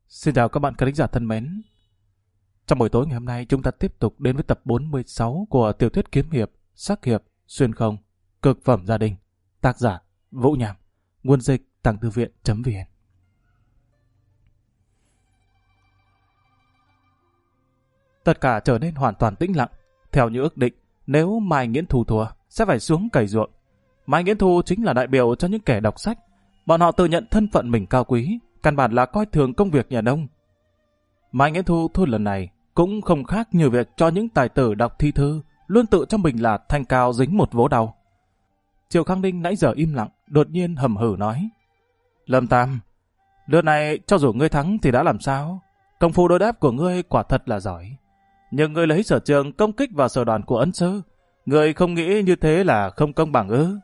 Xin chào các bạn khán giả thân mến. Trong buổi tối ngày hôm nay chúng ta tiếp tục đến với tập 46 của tiểu thuyết kiếm hiệp, sắc hiệp, xuyên không, cực phẩm gia đình. Tác giả Vũ Nham, nguồn dịch tàng thư viện.vn. Tất cả trở nên hoàn toàn tĩnh lặng. Theo như ước định, nếu Mai Nghiễn Thu thua, sẽ phải xuống cày ruộng. Mai Nghiễn Thu chính là đại biểu cho những kẻ đọc sách. Bọn họ tự nhận thân phận mình cao quý, căn bản là coi thường công việc nhà nông. Mai Nghiễn Thu thua lần này cũng không khác như việc cho những tài tử đọc thi thư luôn tự cho mình là thanh cao dính một vố đau. Triệu Khang Ninh nãy giờ im lặng, đột nhiên hầm hử nói: Lâm Tam, lượt này cho dù ngươi thắng thì đã làm sao? Công phu đối đáp của ngươi quả thật là giỏi, nhưng ngươi lấy sở trường công kích vào sở đoàn của ân sư, ngươi không nghĩ như thế là không công bằng ư?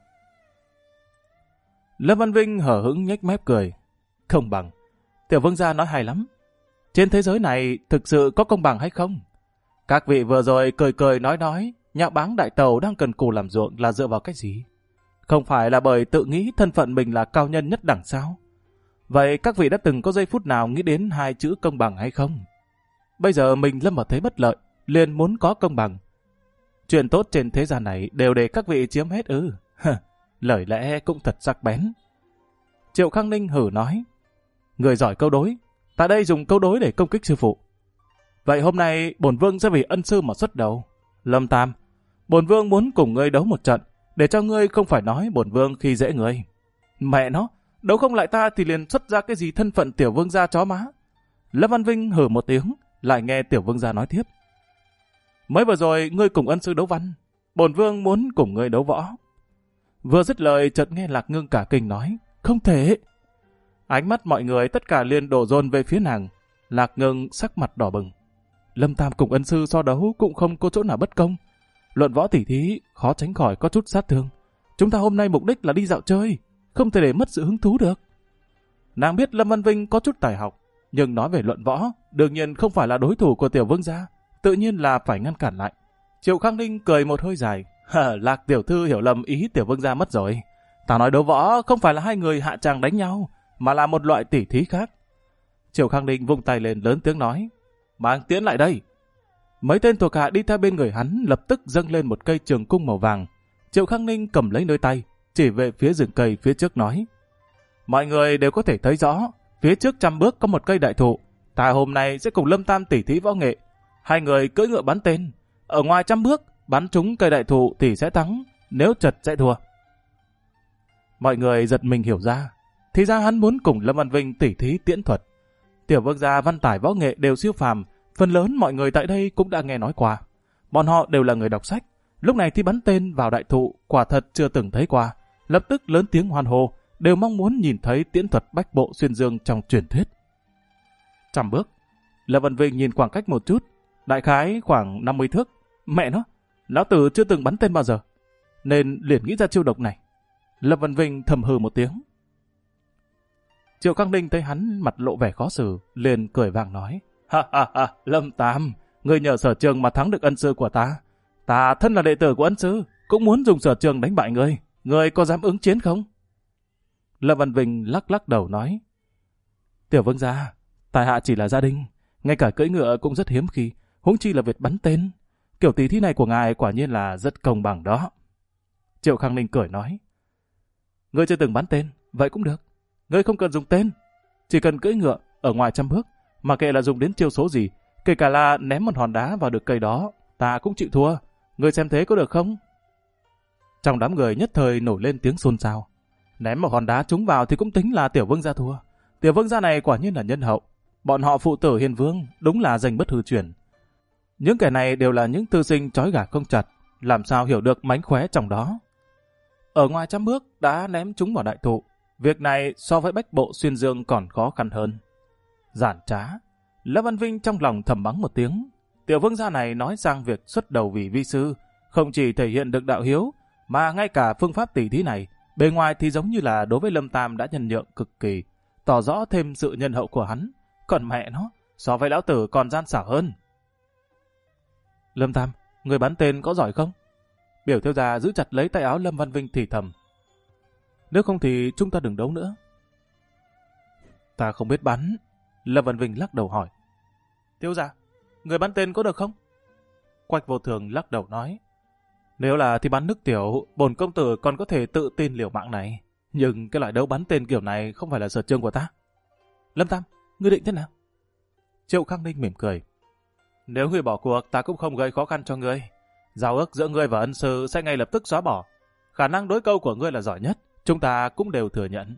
Lâm Văn Vinh hở hững nhếch mép cười: Công bằng? Tiểu vương gia nói hay lắm. Trên thế giới này thực sự có công bằng hay không? Các vị vừa rồi cười cười nói, nhạo báng đại tàu đang cần cù làm ruộng là dựa vào cái gì? Không phải là bởi tự nghĩ thân phận mình là cao nhân nhất đẳng sao? Vậy các vị đã từng có giây phút nào nghĩ đến hai chữ công bằng hay không? Bây giờ mình lâm vào thế bất lợi, liền muốn có công bằng. Chuyện tốt trên thế gian này đều để các vị chiếm hết ư? Lời lẽ cũng thật sắc bén. Triệu Khang Ninh hử nói: Người giỏi câu đối, tại đây dùng câu đối để công kích sư phụ. Vậy hôm nay bổn vương sẽ vì ân sư mà xuất đầu. Lâm Tam, bổn vương muốn cùng ngươi đấu một trận, để cho ngươi không phải nói bổn vương khi dễ ngươi. Mẹ nó, đấu không lại ta thì liền xuất ra cái gì thân phận tiểu vương gia chó má. Lâm Văn Vinh hử một tiếng, lại nghe tiểu vương gia nói tiếp: Mới vừa rồi ngươi cùng ân sư đấu văn, bổn vương muốn cùng ngươi đấu võ. Vừa dứt lời chợt nghe Lạc Ngưng cả kinh nói: Không thể. Ánh mắt mọi người tất cả liền đổ dồn về phía nàng. Lạc Ngưng sắc mặt đỏ bừng. Lâm Tam cùng ân sư so đấu cũng không có chỗ nào bất công. Luận võ tỉ thí khó tránh khỏi có chút sát thương. Chúng ta hôm nay mục đích là đi dạo chơi, không thể để mất sự hứng thú được. Nàng biết Lâm Văn Vinh có chút tài học, nhưng nói về luận võ đương nhiên không phải là đối thủ của tiểu vương gia, tự nhiên là phải ngăn cản lại. Triệu Khang Ninh cười một hơi dài: Lạc tiểu thư hiểu lầm ý tiểu vương gia mất rồi. Ta nói đấu võ không phải là hai người hạ tràng đánh nhau, mà là một loại tỉ thí khác. Triệu Khang Ninh vung tay lên lớn tiếng nói: Mang tiễn lại đây. Mấy tên thuộc hạ đi theo bên người hắn lập tức dâng lên một cây trường cung màu vàng. Triệu Khang Ninh cầm lấy nơi tay, chỉ về phía rừng cây phía trước nói: Mọi người đều có thể thấy rõ, phía trước 100 bước có một cây đại thụ. Ta hôm nay sẽ cùng Lâm Tam tỉ thí võ nghệ. Hai người cưỡi ngựa bắn tên, ở ngoài 100 bước bắn trúng cây đại thụ thì sẽ thắng, nếu trật sẽ thua. Mọi người giật mình hiểu ra, thì ra hắn muốn cùng Lâm Văn Vinh tỉ thí tiễn thuật. Tiểu vương gia văn tải võ nghệ đều siêu phàm, phần lớn mọi người tại đây cũng đã nghe nói qua. Bọn họ đều là người đọc sách, lúc này thi bắn tên vào đại thụ quả thật chưa từng thấy qua, lập tức lớn tiếng hoan hô, đều mong muốn nhìn thấy tiễn thuật bách bộ xuyên dương trong truyền thuyết. 100 bước, Lâm Văn Vinh nhìn khoảng cách một chút, đại khái khoảng 50 thước. Mẹ nó, lão tử chưa từng bắn tên bao giờ, nên liền nghĩ ra chiêu độc này. Lâm Văn Vinh thầm hừ một tiếng. Triệu Khang Ninh thấy hắn mặt lộ vẻ khó xử, liền cười vàng nói: Ha, Lâm Tam, ngươi nhờ sở trường mà thắng được ân sư của ta. Ta thân là đệ tử của ân sư, cũng muốn dùng sở trường đánh bại ngươi. Ngươi có dám ứng chiến không? Lâm Văn Vinh lắc lắc đầu nói: Tiểu vương gia, tại hạ chỉ là gia đình, ngay cả cưỡi ngựa cũng rất hiếm khi, huống chi là việc bắn tên. Kiểu tỷ thí này của ngài quả nhiên là rất công bằng đó. Triệu Khang Ninh cười nói: Ngươi chưa từng bắn tên, vậy cũng được. Ngươi không cần dùng tên, chỉ cần cưỡi ngựa ở ngoài 100 bước, mà kệ là dùng đến chiêu số gì, kể cả là ném một hòn đá vào được cây đó, ta cũng chịu thua. Ngươi xem thế có được không? Trong đám người nhất thời nổi lên tiếng xôn xao. Ném một hòn đá trúng vào thì cũng tính là tiểu vương gia thua. Tiểu vương gia này quả nhiên là nhân hậu. Bọn họ phụ tử hiền vương đúng là danh bất hư truyền. Những kẻ này đều là những thư sinh trói gà không chặt, làm sao hiểu được mánh khóe trong đó. Ở ngoài 100 bước đã ném trúng vào đại thụ, việc này so với bách bộ xuyên dương còn khó khăn hơn. Giản trá. Lâm Văn Vinh trong lòng thầm mắng một tiếng. Tiểu vương gia này nói sang việc xuất đầu vì vi sư, không chỉ thể hiện được đạo hiếu, mà ngay cả phương pháp tỉ thí này, bề ngoài thì giống như là đối với Lâm Tam đã nhân nhượng cực kỳ, tỏ rõ thêm sự nhân hậu của hắn. Còn mẹ nó, so với lão tử còn gian xảo hơn. Lâm Tam, người bắn tên có giỏi không? Biểu thiếu gia giữ chặt lấy tay áo Lâm Văn Vinh thì thầm: Nếu không thì chúng ta đừng đấu nữa. Ta không biết bắn, Lâm Văn Vinh lắc đầu hỏi. Thiếu gia, người bắn tên có được không? Quách Vô Thường lắc đầu nói. Nếu là thì bắn nước tiểu, bổn công tử còn có thể tự tin liều mạng này. Nhưng cái loại đấu bắn tên kiểu này không phải là sở trường của ta. Lâm Tam, ngươi định thế nào? Triệu Khang Ninh mỉm cười. Nếu ngươi bỏ cuộc, ta cũng không gây khó khăn cho ngươi. Giao ước giữa ngươi và ân sư sẽ ngay lập tức xóa bỏ. Khả năng đối câu của ngươi là giỏi nhất, chúng ta cũng đều thừa nhận.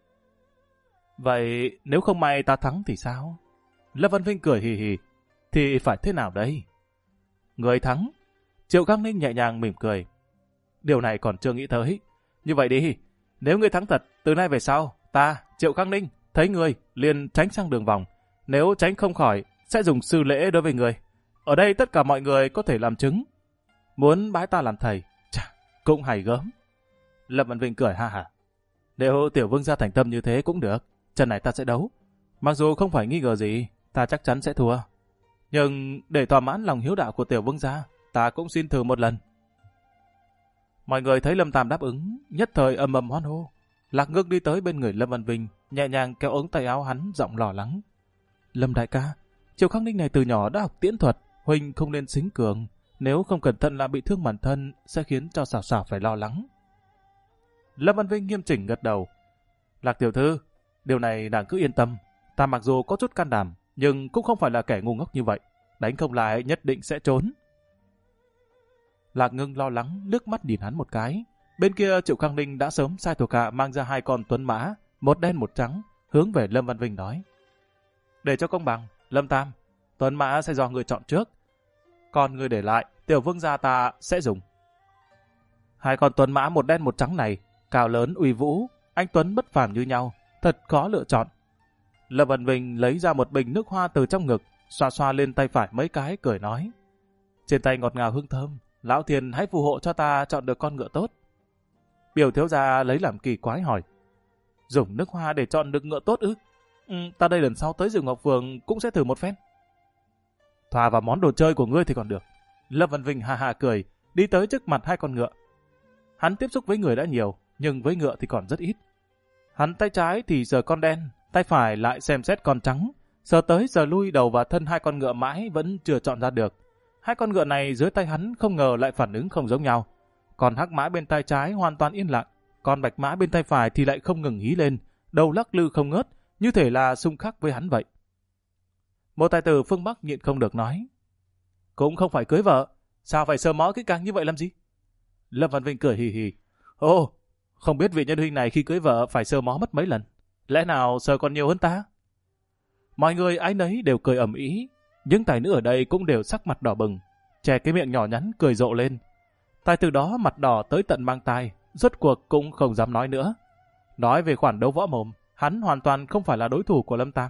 Vậy nếu không may ta thắng thì sao? Lâm Văn Vinh cười hì hì. Thì phải thế nào đây? Người thắng? Triệu Khang Ninh nhẹ nhàng mỉm cười. Điều này còn chưa nghĩ tới. Như vậy đi, nếu ngươi thắng thật, từ nay về sau, ta, Triệu Khang Ninh, thấy ngươi liền tránh sang đường vòng. Nếu tránh không khỏi, sẽ dùng sư lễ đối với ngươi. Ở đây tất cả mọi người có thể làm chứng. Muốn bái ta làm thầy, chà, cũng hay gớm. Lâm Văn Vinh cười ha hả. Nếu tiểu vương gia thành tâm như thế cũng được, trận này ta sẽ đấu. Mặc dù không phải nghi ngờ gì, ta chắc chắn sẽ thua. Nhưng để thỏa mãn lòng hiếu đạo của tiểu vương gia, ta cũng xin thử một lần. Mọi người thấy Lâm Tam đáp ứng, nhất thời ầm ầm hoan hô. Lạc Ngưng đi tới bên người Lâm Văn Vinh, nhẹ nhàng kéo ống tay áo hắn, giọng lo lắng. Lâm đại ca, Triệu Khang Ninh này từ nhỏ đã học tiễn thuật, huynh không nên xính cường. Nếu không cẩn thận làm bị thương bản thân, sẽ khiến cho Sảo Sảo phải lo lắng. Lâm Văn Vinh nghiêm chỉnh gật đầu. Lạc tiểu thư, điều này nàng cứ yên tâm. Ta mặc dù có chút can đảm, nhưng cũng không phải là kẻ ngu ngốc như vậy. Đánh không lại nhất định sẽ trốn. Lạc Ngưng lo lắng, nước mắt nhìn hắn một cái. Bên kia Triệu Khang Ninh đã sớm sai thuộc hạ mang ra 2 con tuấn mã, một đen một trắng, hướng về Lâm Văn Vinh nói. Để cho công bằng, Lâm Tam, tuấn mã sẽ do người chọn trước. Còn người để lại, tiểu vương gia ta sẽ dùng. 2 con tuấn mã một đen một trắng này, cao lớn uy vũ, anh tuấn bất phàm như nhau, thật khó lựa chọn. Lâm Văn Vinh lấy ra một bình nước hoa từ trong ngực, xoa xoa lên tay phải mấy cái, cười nói. Trên tay ngọt ngào hương thơm, lão thiên hãy phù hộ cho ta chọn được con ngựa tốt. Biểu thiếu gia lấy làm kỳ quái hỏi. Dùng nước hoa để chọn được ngựa tốt ư? Ta đây lần sau tới rừng Ngọc Phường cũng sẽ thử một phen. Thoa vào món đồ chơi của ngươi thì còn được. Lâm Văn Vinh ha ha cười, đi tới trước mặt 2 con ngựa. Hắn tiếp xúc với người đã nhiều, nhưng với ngựa thì còn rất ít. Hắn tay trái thì sờ con đen, tay phải lại xem xét con trắng, sờ tới sờ lui đầu và thân 2 con ngựa mãi vẫn chưa chọn ra được. 2 con ngựa này dưới tay hắn không ngờ lại phản ứng không giống nhau. Còn hắc mã bên tay trái hoàn toàn yên lặng, còn bạch mã bên tay phải thì lại không ngừng hí lên, đầu lắc lư không ngớt, như thể là xung khắc với hắn vậy. Một tài tử phương Bắc nhịn không được nói. Cũng không phải cưới vợ, sao phải sờ mó kỹ càng như vậy làm gì? Lâm Văn Vinh cười hì hì. Ồ, không biết vị nhân huynh này khi cưới vợ phải sờ mó mất mấy lần. Lẽ nào sờ còn nhiều hơn ta? Mọi người ai nấy đều cười ầm ĩ, những tài nữ ở đây cũng đều sắc mặt đỏ bừng, che cái miệng nhỏ nhắn cười rộ lên. Tài tử đó mặt đỏ tới tận mang tai, rốt cuộc cũng không dám nói nữa. Nói về khoản đấu võ mồm, hắn hoàn toàn không phải là đối thủ của Lâm Tam.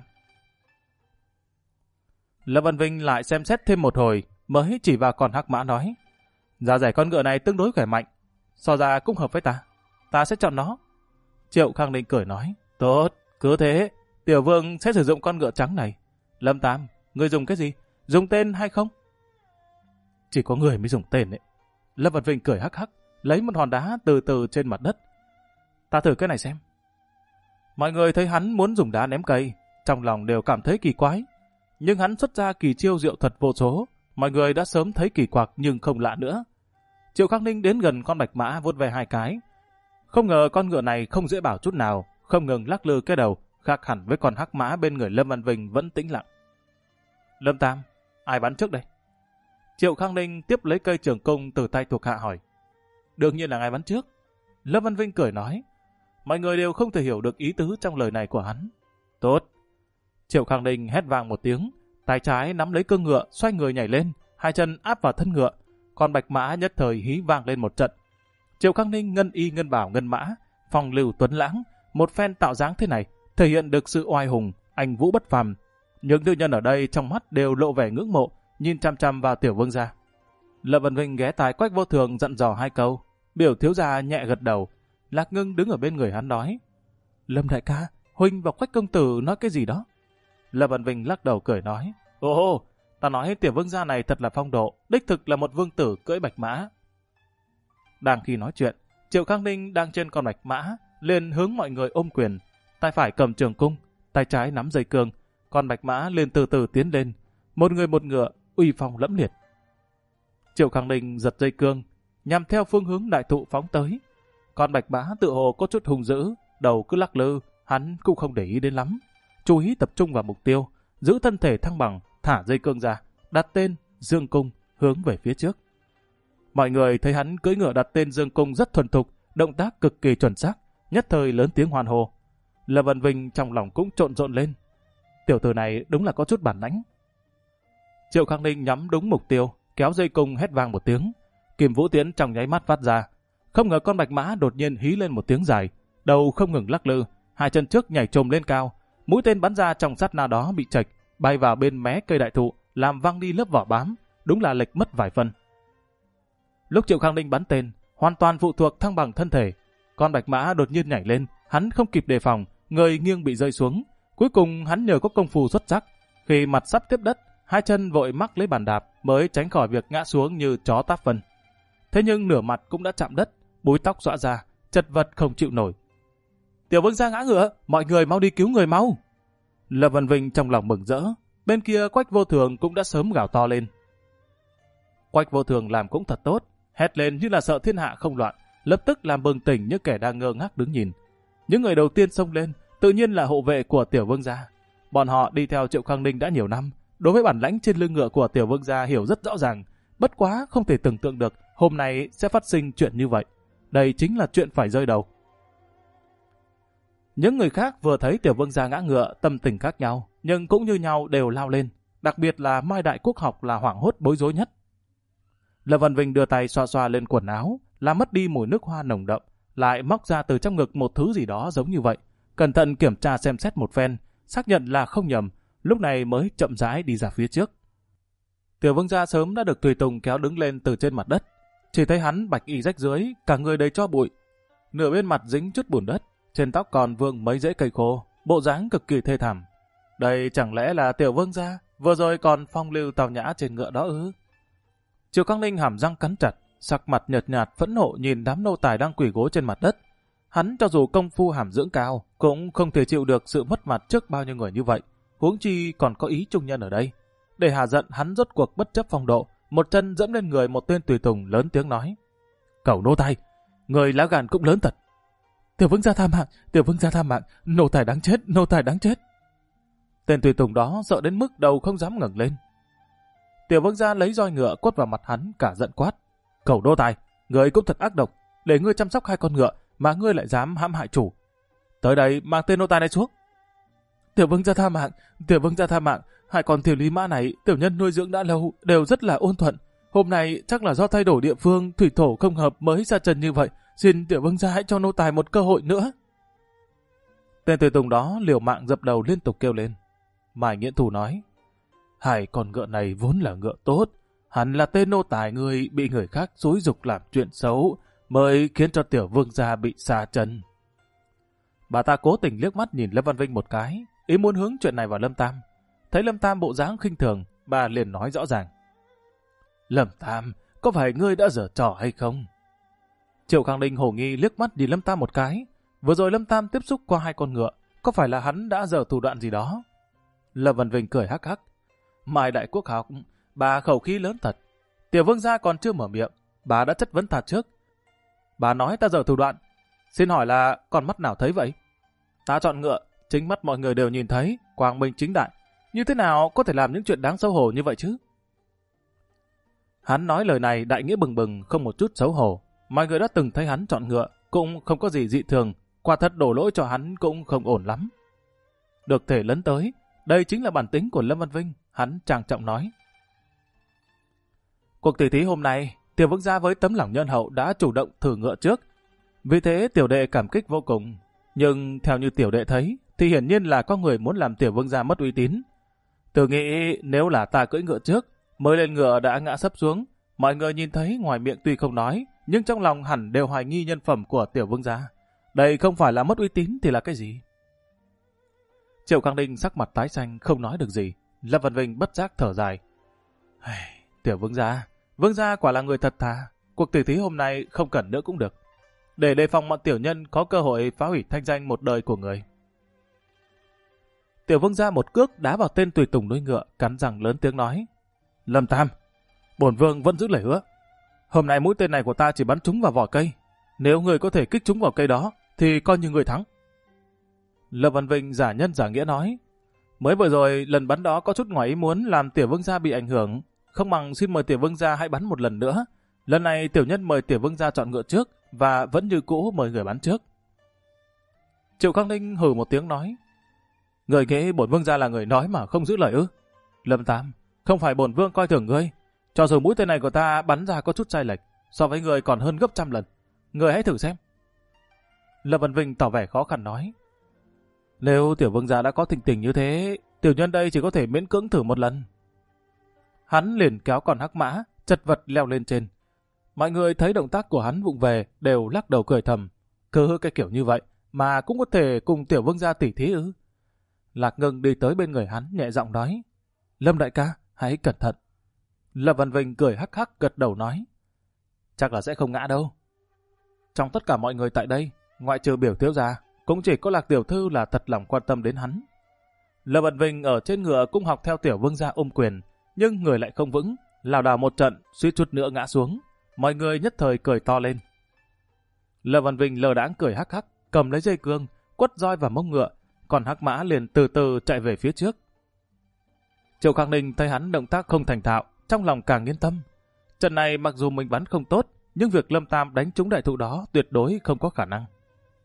Lâm Văn Vinh lại xem xét thêm một hồi, mới chỉ vào con hắc mã nói. Giá rẻ con ngựa này tương đối khỏe mạnh, so ra cũng hợp với ta. Ta sẽ chọn nó. Triệu Khang Ninh cười nói. Tốt, cứ thế, tiểu vương sẽ sử dụng con ngựa trắng này. Lâm Tam, ngươi dùng cái gì? Dùng tên hay không? Chỉ có người mới dùng tên ấy. Lâm Văn Vinh cười hắc hắc, lấy một hòn đá từ từ trên mặt đất. Ta thử cái này xem. Mọi người thấy hắn muốn dùng đá ném cây, trong lòng đều cảm thấy kỳ quái. Nhưng hắn xuất ra kỳ chiêu diệu thuật vô số, mọi người đã sớm thấy kỳ quặc nhưng không lạ nữa. Triệu Khang Ninh đến gần con bạch mã vuốt về 2 cái. Không ngờ con ngựa này không dễ bảo chút nào, không ngừng lắc lư cái đầu, khác hẳn với con hắc mã bên người Lâm Văn Vinh vẫn tĩnh lặng. Lâm Tam, ai bắn trước đây? Triệu Khang Ninh tiếp lấy cây trường cung từ tay thuộc hạ hỏi. Đương nhiên là ngài bắn trước. Lâm Văn Vinh cười nói. Mọi người đều không thể hiểu được ý tứ trong lời này của hắn. Tốt. Triệu Khang Ninh hét vang một tiếng, tay trái nắm lấy cương ngựa, xoay người nhảy lên, 2 chân áp vào thân ngựa, còn bạch mã nhất thời hí vang lên một trận. Triệu Khang Ninh ngân y ngân bảo ngân mã, phong lưu tuấn lãng, một phen tạo dáng thế này, thể hiện được sự oai hùng, anh vũ bất phàm. Những nữ nhân ở đây trong mắt đều lộ vẻ ngưỡng mộ, nhìn chăm chăm vào tiểu vương gia. Lâm Văn Vinh ghé tai Quách Vô Thường dặn dò 2 câu, biểu thiếu gia nhẹ gật đầu. Lạc Ngưng đứng ở bên người hắn nói. Lâm đại ca, huynh và Quách công tử nói cái gì đó? Lâm Văn Vinh lắc đầu cười nói. Ồ, ta nói tiểu vương gia này thật là phong độ, đích thực là một vương tử cưỡi bạch mã. Đang khi nói chuyện, Triệu Khang Ninh đang trên con bạch mã, liền hướng mọi người ôm quyền, tay phải cầm trường cung, tay trái nắm dây cương, con bạch mã liền từ từ tiến lên, một người một ngựa, uy phong lẫm liệt. Triệu Khang Ninh giật dây cương, nhằm theo phương hướng đại thụ phóng tới. Con bạch mã tự hồ có chút hung dữ, đầu cứ lắc lư, hắn cũng không để ý đến lắm. Chú ý tập trung vào mục tiêu, giữ thân thể thăng bằng, thả dây cương ra, đặt tên Dương Cung hướng về phía trước. Mọi người thấy hắn cưỡi ngựa đặt tên Dương Cung rất thuần thục, động tác cực kỳ chuẩn xác, nhất thời lớn tiếng hoan hô. Lâm Văn Vinh trong lòng cũng trộn rộn lên. Tiểu tử này đúng là có chút bản lãnh. Triệu Khang Ninh nhắm đúng mục tiêu, kéo dây cung hét vang một tiếng. Kim Vũ Tiễn trong nháy mắt phát ra. Không ngờ con bạch mã đột nhiên hí lên một tiếng dài, đầu không ngừng lắc lư, hai chân trước nhảy trồm lên cao. Mũi tên bắn ra trong sát na đó bị chệch, bay vào bên mé cây đại thụ, làm văng đi lớp vỏ bám, đúng là lệch mất vài phân. Lúc Triệu Khang Ninh bắn tên, hoàn toàn phụ thuộc thăng bằng thân thể. Con bạch mã đột nhiên nhảy lên, hắn không kịp đề phòng, người nghiêng bị rơi xuống. Cuối cùng hắn nhờ có công phu xuất sắc, khi mặt sắp tiếp đất, hai chân vội mắc lấy bàn đạp mới tránh khỏi việc ngã xuống như chó táp phân. Thế nhưng nửa mặt cũng đã chạm đất, búi tóc xõa ra, chật vật không chịu nổi. Tiểu Vương gia ngã ngựa, mọi người mau đi cứu người mau. Lâm Văn Vinh trong lòng mừng rỡ, bên kia Quách Vô Thường cũng đã sớm gào to lên. Quách Vô Thường làm cũng thật tốt, hét lên như là sợ thiên hạ không loạn, lập tức làm bừng tỉnh những kẻ đang ngơ ngác đứng nhìn. Những người đầu tiên xông lên, tự nhiên là hộ vệ của Tiểu Vương gia. Bọn họ đi theo Triệu Khang Ninh đã nhiều năm, đối với bản lãnh trên lưng ngựa của Tiểu Vương gia hiểu rất rõ ràng, bất quá không thể tưởng tượng được hôm nay sẽ phát sinh chuyện như vậy. Đây chính là chuyện phải rơi đầu. Những người khác vừa thấy Tiểu Vương gia ngã ngựa, tâm tình khác nhau, nhưng cũng như nhau đều lao lên, đặc biệt là Mai Đại Quốc Học là hoảng hốt bối rối nhất. Lâm Văn Vinh đưa tay xoa xoa lên quần áo, làm mất đi mùi nước hoa nồng đậm, lại móc ra từ trong ngực một thứ gì đó giống như vậy, cẩn thận kiểm tra xem xét một phen, xác nhận là không nhầm, lúc này mới chậm rãi đi ra phía trước. Tiểu Vương gia sớm đã được tùy tùng kéo đứng lên từ trên mặt đất, chỉ thấy hắn bạch y rách rưới, cả người đầy tro bụi, nửa bên mặt dính chút bùn đất, trên tóc còn vương mấy rễ cây khô, bộ dáng cực kỳ thê thảm. Đây chẳng lẽ là Tiểu Vương gia vừa rồi còn phong lưu tào nhã trên ngựa đó ư? Triệu Khang Ninh hàm răng cắn chặt, sắc mặt nhợt nhạt phẫn nộ nhìn đám nô tài đang quỳ gối trên mặt đất. Hắn cho dù công phu hàm dưỡng cao, cũng không thể chịu được sự mất mặt trước bao nhiêu người như vậy, huống chi còn có ý trung nhân ở đây. Để hạ giận, hắn rốt cuộc bất chấp phong độ, một chân dẫm lên người một tên tùy tùng lớn tiếng nói: "Cẩu nô tài, người lá gan cũng lớn thật. Tiểu Vương gia tha mạng, Tiểu Vương gia tha mạng, nô tài đáng chết, nô tài đáng chết." Tên tùy tùng đó sợ đến mức đầu không dám ngẩng lên. Tiểu Vương gia lấy roi ngựa quất vào mặt hắn, cả giận quát: "Cẩu nô tài, người cũng thật ác độc, để ngươi chăm sóc hai con ngựa mà ngươi lại dám hãm hại chủ. Tới đây mang tên nô tài này xuống." "Tiểu Vương gia tha mạng, Tiểu Vương gia tha mạng, hai con tiểu lý mã này tiểu nhân nuôi dưỡng đã lâu, đều rất là ôn thuận. Hôm nay chắc là do thay đổi địa phương, thủy thổ không hợp mới ra trần như vậy. Xin Tiểu Vương gia hãy cho nô tài một cơ hội nữa." Tên tùy tùng đó liều mạng dập đầu liên tục kêu lên. Mai Nghiễn Thủ nói: "Hai con ngựa này vốn là ngựa tốt, hẳn là tên nô tài ngươi bị người khác xúi giục làm chuyện xấu, mới khiến cho Tiểu Vương gia bị sa chân." Bà ta cố tình liếc mắt nhìn Lâm Văn Vinh một cái, ý muốn hướng chuyện này vào Lâm Tam. Thấy Lâm Tam bộ dáng khinh thường, bà liền nói rõ ràng: "Lâm Tam, có phải ngươi đã giở trò hay không?" Triệu Khang Ninh hồ nghi liếc mắt nhìn Lâm Tam một cái. Vừa rồi Lâm Tam tiếp xúc qua hai con ngựa, có phải là hắn đã giở thủ đoạn gì đó? Lâm Văn Vinh cười hắc hắc: "Mai Đại Quốc Học, bà khẩu khí lớn thật. Tiểu Vương gia còn chưa mở miệng, bà đã chất vấn ta trước. Bà nói ta giở thủ đoạn, xin hỏi là con mắt nào thấy vậy? Ta chọn ngựa, chính mắt mọi người đều nhìn thấy, quang minh chính đại, như thế nào có thể làm những chuyện đáng xấu hổ như vậy chứ?" Hắn nói lời này đại nghĩa bừng bừng, không một chút xấu hổ. Mọi người đã từng thấy hắn chọn ngựa, cũng không có gì dị thường, quả thật đổ lỗi cho hắn cũng không ổn lắm. Được thể lấn tới, đây chính là bản tính của Lâm Văn Vinh, hắn trang trọng nói: "Cuộc tỷ thí hôm nay, Tiểu Vương gia với tấm lòng nhân hậu đã chủ động thử ngựa trước. Vì thế tiểu đệ cảm kích vô cùng. Nhưng theo như tiểu đệ thấy, thì hiển nhiên là có người muốn làm Tiểu Vương gia mất uy tín. Tự nghĩ nếu là ta cưỡi ngựa trước, mới lên ngựa đã ngã sấp xuống, mọi người nhìn thấy ngoài miệng tuy không nói, nhưng trong lòng hẳn đều hoài nghi nhân phẩm của Tiểu Vương gia. Đây không phải là mất uy tín thì là cái gì?" Triệu Khang Ninh sắc mặt tái xanh không nói được gì. Lâm Văn Vinh bất giác thở dài: "Tiểu Vương gia quả là người thật thà. Cuộc tỷ thí hôm nay không cần nữa cũng được, để đề phòng bọn tiểu nhân có cơ hội phá hủy thanh danh một đời của người." Tiểu Vương gia một cước đá vào tên tùy tùng nuôi ngựa, cắn răng lớn tiếng nói: Lâm Tam, bổn vương vẫn giữ lời hứa. Hôm nay mũi tên này của ta chỉ bắn trúng vào vỏ cây. Nếu người có thể kích trúng vào cây đó, thì coi như người thắng. Lâm Văn Vinh giả nhân giả nghĩa nói: Mới vừa rồi lần bắn đó có chút ngoài ý muốn làm Tiểu Vương gia bị ảnh hưởng, không bằng xin mời Tiểu Vương gia hãy bắn một lần nữa. Lần này tiểu nhân mời Tiểu Vương gia chọn ngựa trước và vẫn như cũ mời người bắn trước. Triệu Khang Ninh hừ một tiếng nói: Người nghĩ bổn vương gia là người nói mà không giữ lời ư? Lâm Tam, không phải bổn vương coi thường ngươi. Cho dù mũi tên này của ta bắn ra có chút sai lệch, so với người còn hơn gấp trăm lần. Người hãy thử xem. Lâm Văn Vinh tỏ vẻ khó khăn nói: Nếu Tiểu Vương gia đã có tình tình như thế, tiểu nhân đây chỉ có thể miễn cưỡng thử một lần. Hắn liền kéo con hắc mã, chật vật leo lên trên. Mọi người thấy động tác của hắn vụng về đều lắc đầu cười thầm. Cứ cái kiểu như vậy mà cũng có thể cùng Tiểu Vương gia tỉ thí ư? Lạc Ngưng đi tới bên người hắn nhẹ giọng nói: Lâm đại ca, hãy cẩn thận. Lâm Văn Vinh cười hắc hắc gật đầu nói: Chắc là sẽ không ngã đâu. Trong tất cả mọi người tại đây, ngoại trừ Biểu thiếu gia, cũng chỉ có Lạc tiểu thư là thật lòng quan tâm đến hắn. Lâm Văn Vinh ở trên ngựa cũng học theo Tiểu Vương gia ôm quyền, nhưng người lại không vững, lảo đảo một trận, suýt chút nữa ngã xuống. Mọi người nhất thời cười to lên. Lâm Văn Vinh lờ đãng cười hắc hắc, cầm lấy dây cương, quất roi vào mông ngựa, còn hắc mã liền từ từ chạy về phía trước. Triệu Khang Ninh thấy hắn động tác không thành thạo, trong lòng càng yên tâm. Trận này mặc dù mình bắn không tốt, nhưng việc Lâm Tam đánh trúng đại thụ đó tuyệt đối không có khả năng.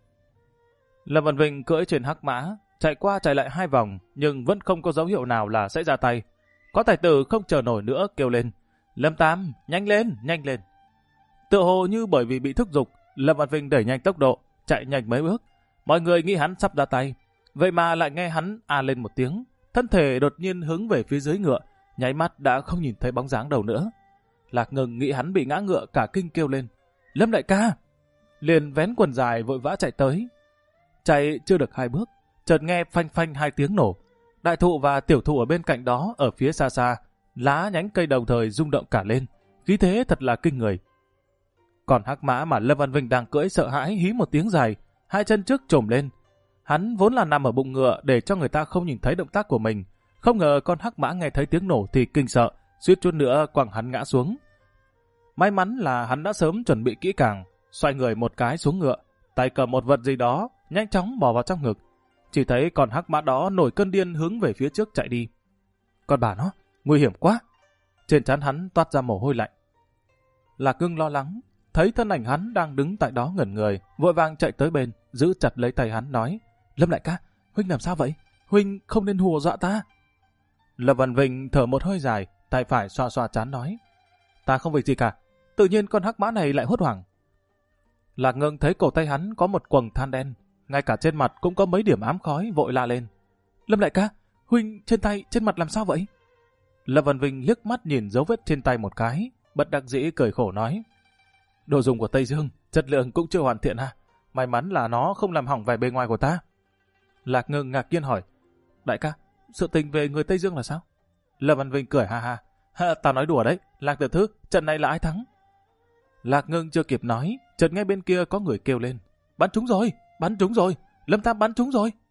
Lâm Văn Vinh cưỡi trên hắc mã, chạy qua chạy lại 2 vòng, nhưng vẫn không có dấu hiệu nào là sẽ ra tay. Có tài tử không chờ nổi nữa kêu lên: Lâm Tam, nhanh lên, nhanh lên. Tựa hồ như bởi vì bị thúc giục, Lâm Văn Vinh đẩy nhanh tốc độ, chạy nhanh mấy bước. Mọi người nghĩ hắn sắp ra tay, vậy mà lại nghe hắn lên một tiếng, thân thể đột nhiên hướng về phía dưới ngựa, nháy mắt đã không nhìn thấy bóng dáng đâu nữa. Lạc Ngưng nghĩ hắn bị ngã ngựa, cả kinh kêu lên: Lâm đại ca! Liền vén quần dài vội vã chạy tới. Chạy chưa được 2 bước, chợt nghe phanh phanh 2 tiếng nổ. Đại thụ và tiểu thụ ở bên cạnh đó ở phía xa xa, lá nhánh cây đồng thời rung động cả lên, khí thế thật là kinh người. Còn hắc mã mà Lâm Văn Vinh đang cưỡi sợ hãi hí một tiếng dài, 2 chân trước trồm lên. Hắn vốn là nằm ở bụng ngựa để cho người ta không nhìn thấy động tác của mình, không ngờ con hắc mã nghe thấy tiếng nổ thì kinh sợ, suýt chút nữa quẳng hắn ngã xuống. May mắn là hắn đã sớm chuẩn bị kỹ càng, xoay người một cái xuống ngựa, tay cầm một vật gì đó, nhanh chóng bỏ vào trong ngực. Chỉ thấy con hắc mã đó nổi cơn điên hướng về phía trước chạy đi. Con bà nó, nguy hiểm quá. Trên trán hắn toát ra mồ hôi lạnh. Lạc Ngưng lo lắng, thấy thân ảnh hắn đang đứng tại đó ngẩn người, vội vàng chạy tới bên, giữ chặt lấy tay hắn nói: Lâm đại ca, huynh làm sao vậy? Huynh không nên hù dọa ta. Lâm Văn Vinh thở một hơi dài, tay phải xoa xoa trán nói: Ta không việc gì cả, tự nhiên con hắc mã này lại hốt hoảng. Lạc Ngưng thấy cổ tay hắn có một quầng than đen, ngay cả trên mặt cũng có mấy điểm ám khói, vội la lên: Lâm đại ca, huynh trên tay, trên mặt làm sao vậy? Lâm Văn Vinh liếc mắt nhìn dấu vết trên tay một cái, bất đắc dĩ cười khổ nói: Đồ dùng của Tây Dương, chất lượng cũng chưa hoàn thiện ha. May mắn là nó không làm hỏng vẻ bề ngoài của ta. Lạc Ngưng ngạc nhiên hỏi: Đại ca, sự tình về người Tây Dương là sao? Lâm Văn Vinh cười ha ha: Ta nói đùa đấy, Lạc tiểu thư, trận này là ai thắng? Lạc Ngưng chưa kịp nói, chợt nghe bên kia có người kêu lên: Bắn trúng rồi, bắn trúng rồi, Lâm Tam bắn trúng rồi.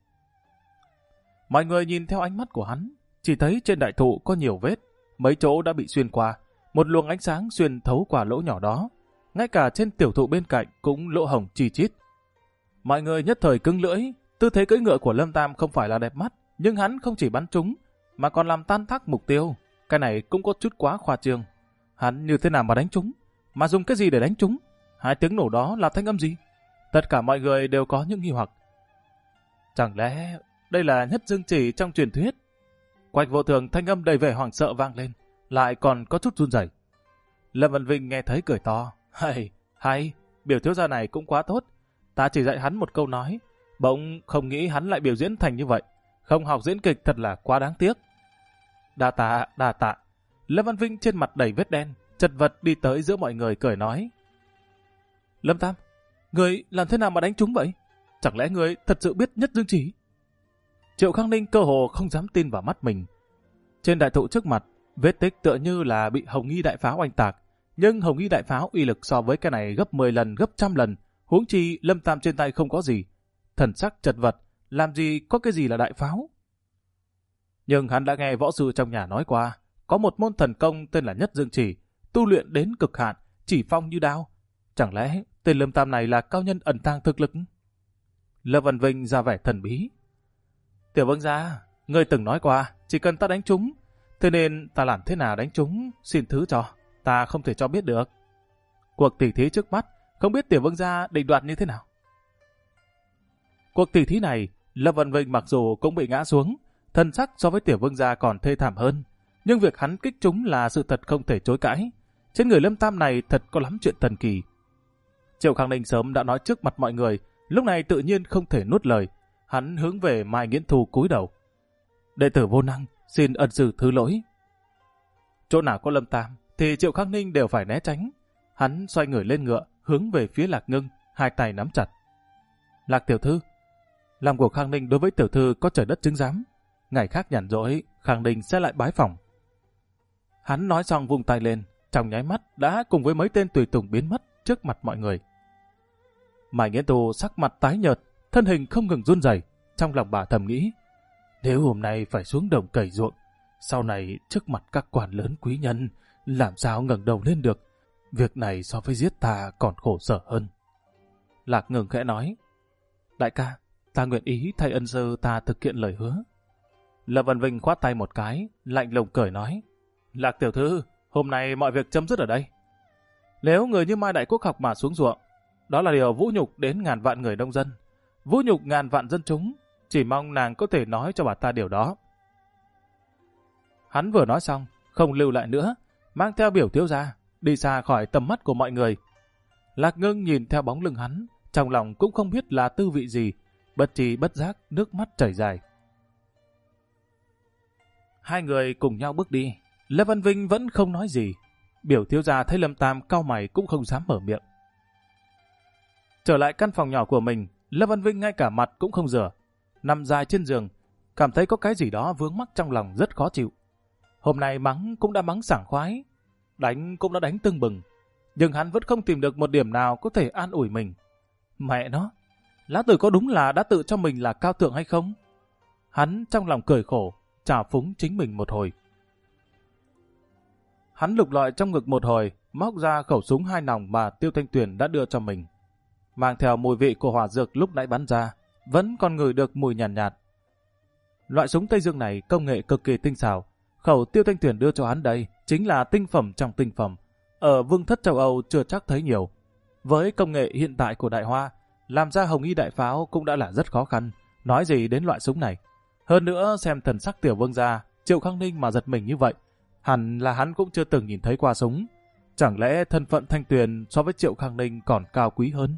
Mọi người nhìn theo ánh mắt của hắn, chỉ thấy trên đại thụ có nhiều vết, mấy chỗ đã bị xuyên qua, một luồng ánh sáng xuyên thấu qua lỗ nhỏ đó. Ngay cả trên tiểu thụ bên cạnh cũng lỗ hổng chi chít. Mọi người nhất thời cứng lưỡi, tư thế cưỡi ngựa của Lâm Tam không phải là đẹp mắt, nhưng hắn không chỉ bắn trúng, mà còn làm tan tác mục tiêu. Cái này cũng có chút quá khoa trương. Hắn như thế nào mà đánh trúng? Mà dùng cái gì để đánh trúng? 2 tiếng nổ đó là thanh âm gì? Tất cả mọi người đều có những nghi hoặc. Chẳng lẽ đây là nhất dương chỉ trong truyền thuyết? Quách Vô Thường thanh âm đầy vẻ hoảng sợ vang lên, lại còn có chút run rẩy. Lâm Văn Vinh nghe thấy cười to: Hay, Biểu thiếu gia này cũng quá tốt. Ta chỉ dạy hắn một câu nói, bỗng không nghĩ hắn lại biểu diễn thành như vậy. Không học diễn kịch thật là quá đáng tiếc. Đa tạ. Lâm Văn Vinh trên mặt đầy vết đen, chật vật đi tới giữa mọi người cười nói: Lâm Tam, người làm thế nào mà đánh trúng vậy? Chẳng lẽ người thật sự biết nhất dương chỉ? Triệu Khang Ninh cơ hồ không dám tin vào mắt mình. Trên đại thụ trước mặt, vết tích tựa như là bị hồng nghi đại pháo oanh tạc, nhưng hồng nghi đại pháo uy lực so với cái này gấp 10 lần, gấp trăm lần, huống chi Lâm Tam trên tay không có gì. Thần sắc chật vật, làm gì có cái gì là đại pháo? Nhưng hắn đã nghe võ sư trong nhà nói qua, có một môn thần công tên là Nhất Dương Chỉ, tu luyện đến cực hạn, chỉ phong như đao. Chẳng lẽ tên Lâm Tam này là cao nhân ẩn tàng thực lực? Lâm Văn Vinh ra vẻ thần bí. Tiểu Vương gia, ngươi từng nói qua, chỉ cần ta đánh trúng, thế nên ta làm thế nào đánh trúng, xin thứ cho, ta không thể cho biết được. Cuộc tỉ thí trước mắt, không biết Tiểu Vương gia định đoạt như thế nào. Cuộc tỉ thí này, Lâm Văn Vinh mặc dù cũng bị ngã xuống, thân sắc so với Tiểu Vương gia còn thê thảm hơn, nhưng việc hắn kích trúng là sự thật không thể chối cãi. Trên người Lâm Tam này thật có lắm chuyện thần kỳ. Triệu Khang Ninh sớm đã nói trước mặt mọi người, lúc này tự nhiên không thể nuốt lời. Hắn hướng về Mai Nghiễn Thu cúi đầu. Đệ tử vô năng, xin ân sư thứ lỗi. Chỗ nào có Lâm Tam thì Triệu Khang Ninh đều phải né tránh. Hắn xoay người lên ngựa, hướng về phía Lạc Ngưng, hai tay nắm chặt. Lạc tiểu thư, lòng của Khang Ninh đối với tiểu thư có trời đất chứng giám. Ngày khác nhàn rỗi, Khang Ninh sẽ lại bái phỏng. Hắn nói xong vung tay lên, trong nháy mắt đã cùng với mấy tên tùy tùng biến mất trước mặt mọi người. Mai Nghiễn Thu sắc mặt tái nhợt, thân hình không ngừng run rẩy. Trong lòng bà thầm nghĩ, nếu hôm nay phải xuống đồng cày ruộng, sau này trước mặt các quan lớn quý nhân, làm sao ngẩng đầu lên được. Việc này so với giết ta còn khổ sở hơn. Lạc Ngưng khẽ nói, đại ca, ta nguyện ý thay ân sư ta thực hiện lời hứa. Lâm Văn Vinh khoát tay một cái, lạnh lùng cười nói, Lạc tiểu thư, hôm nay mọi việc chấm dứt ở đây. Nếu người như Mai Đại Quốc học mà xuống ruộng, đó là điều vũ nhục đến ngàn vạn người nông dân, vũ nhục ngàn vạn dân chúng, chỉ mong nàng có thể nói cho bà ta điều đó. Hắn vừa nói xong, không lưu lại nữa, mang theo Biểu thiếu gia, đi xa khỏi tầm mắt của mọi người. Lạc Ngưng nhìn theo bóng lưng hắn, trong lòng cũng không biết là tư vị gì, bất tri bất giác nước mắt chảy dài. Hai người cùng nhau bước đi, Lâm Văn Vinh vẫn không nói gì. Biểu thiếu gia thấy Lâm Tam cau mày cũng không dám mở miệng. Trở lại căn phòng nhỏ của mình, Lâm Văn Vinh ngay cả mặt cũng không rửa, nằm dài trên giường, cảm thấy có cái gì đó vướng mắc trong lòng rất khó chịu. Hôm nay mắng cũng đã mắng sảng khoái, đánh cũng đã đánh tưng bừng, nhưng hắn vẫn không tìm được một điểm nào có thể an ủi mình. Mẹ nó, Lão Tử có đúng là đã tự cho mình là cao thượng hay không? Hắn trong lòng cười khổ, trào phúng chính mình một hồi. Hắn lục lọi trong ngực một hồi, móc ra khẩu súng 2 nòng mà Tiêu Thanh Tuyền đã đưa cho mình. Mang theo mùi vị của hỏa dược lúc nãy bắn ra, vẫn còn ngửi được mùi nhàn nhạt. Loại súng Tây Dương này công nghệ cực kỳ tinh xảo. Khẩu Tiêu Thanh Tuyền đưa cho hắn đây chính là tinh phẩm trong tinh phẩm. Ở vương thất châu Âu chưa chắc thấy nhiều. Với công nghệ hiện tại của Đại Hoa, làm ra hồng y đại pháo cũng đã là rất khó khăn, nói gì đến loại súng này. Hơn nữa xem thần sắc Tiểu Vương gia, Triệu Khang Ninh mà giật mình như vậy, hẳn là hắn cũng chưa từng nhìn thấy qua súng. Chẳng lẽ thân phận Thanh Tuyền so với Triệu Khang Ninh còn cao quý hơn?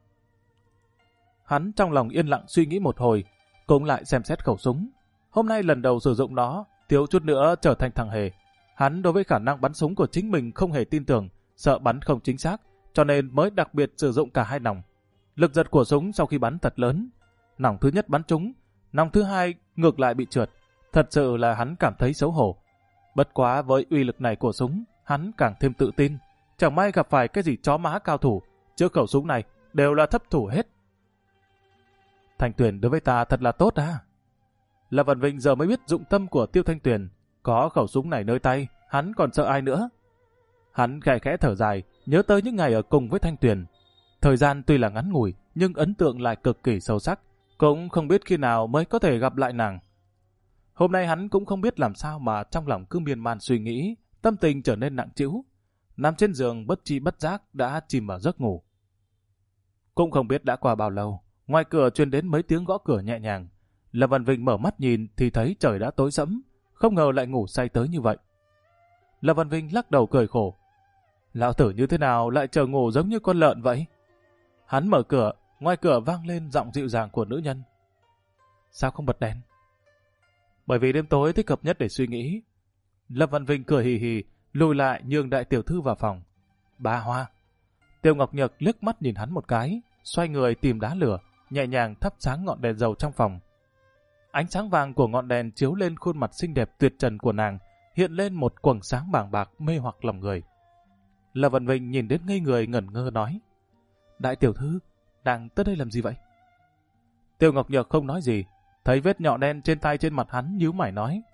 Hắn trong lòng yên lặng suy nghĩ một hồi, cũng lại xem xét khẩu súng. Hôm nay lần đầu sử dụng nó, thiếu chút nữa trở thành thằng hề. Hắn đối với khả năng bắn súng của chính mình không hề tin tưởng, sợ bắn không chính xác, cho nên mới đặc biệt sử dụng cả 2 nòng. Lực giật của súng sau khi bắn thật lớn. Nòng thứ nhất bắn trúng, nòng thứ 2 ngược lại bị trượt. Thật sự là hắn cảm thấy xấu hổ. Bất quá với uy lực này của súng, hắn càng thêm tự tin. Chẳng may gặp phải cái gì chó má cao thủ, trước khẩu súng này đều là thấp thủ hết. Thanh Tuyền đối với ta thật là tốt à? Lâm Văn Vinh giờ mới biết dụng tâm của Tiêu Thanh Tuyền. Có khẩu súng này nơi tay, hắn còn sợ ai nữa? Hắn khẽ khẽ thở dài, nhớ tới những ngày ở cùng với Thanh Tuyền. Thời gian tuy là ngắn ngủi, nhưng ấn tượng lại cực kỳ sâu sắc. Cũng không biết khi nào mới có thể gặp lại nàng. Hôm nay hắn cũng không biết làm sao mà trong lòng cứ miên man suy nghĩ, tâm tình trở nên nặng trĩu. Nằm trên giường bất tri bất giác đã chìm vào giấc ngủ. Cũng không biết đã qua bao lâu, ngoài cửa truyền đến mấy tiếng gõ cửa nhẹ nhàng. Lâm Văn Vinh mở mắt nhìn thì thấy trời đã tối sẫm, không ngờ lại ngủ say tới như vậy. Lâm Văn Vinh lắc đầu cười khổ. Lão tử như thế nào lại chờ ngủ giống như con lợn vậy? Hắn mở cửa, ngoài cửa vang lên giọng dịu dàng của nữ nhân. Sao không bật đèn? Bởi vì đêm tối thích hợp nhất để suy nghĩ. Lâm Văn Vinh cười hì hì, lùi lại nhường đại tiểu thư vào phòng. Bà Hoa. Tiêu Ngọc Nhược liếc mắt nhìn hắn một cái, xoay người tìm đá lửa, nhẹ nhàng thắp sáng ngọn đèn dầu trong phòng. Ánh sáng vàng của ngọn đèn chiếu lên khuôn mặt xinh đẹp tuyệt trần của nàng, hiện lên một quầng sáng bàng bạc mê hoặc lòng người. Lâm Văn Vinh nhìn đến ngây người ngẩn ngơ nói. Đại tiểu thư, đang tới đây làm gì vậy? Tiêu Ngọc Nhược không nói gì, thấy vết nhọ đen trên tay trên mặt hắn nhíu mày nói.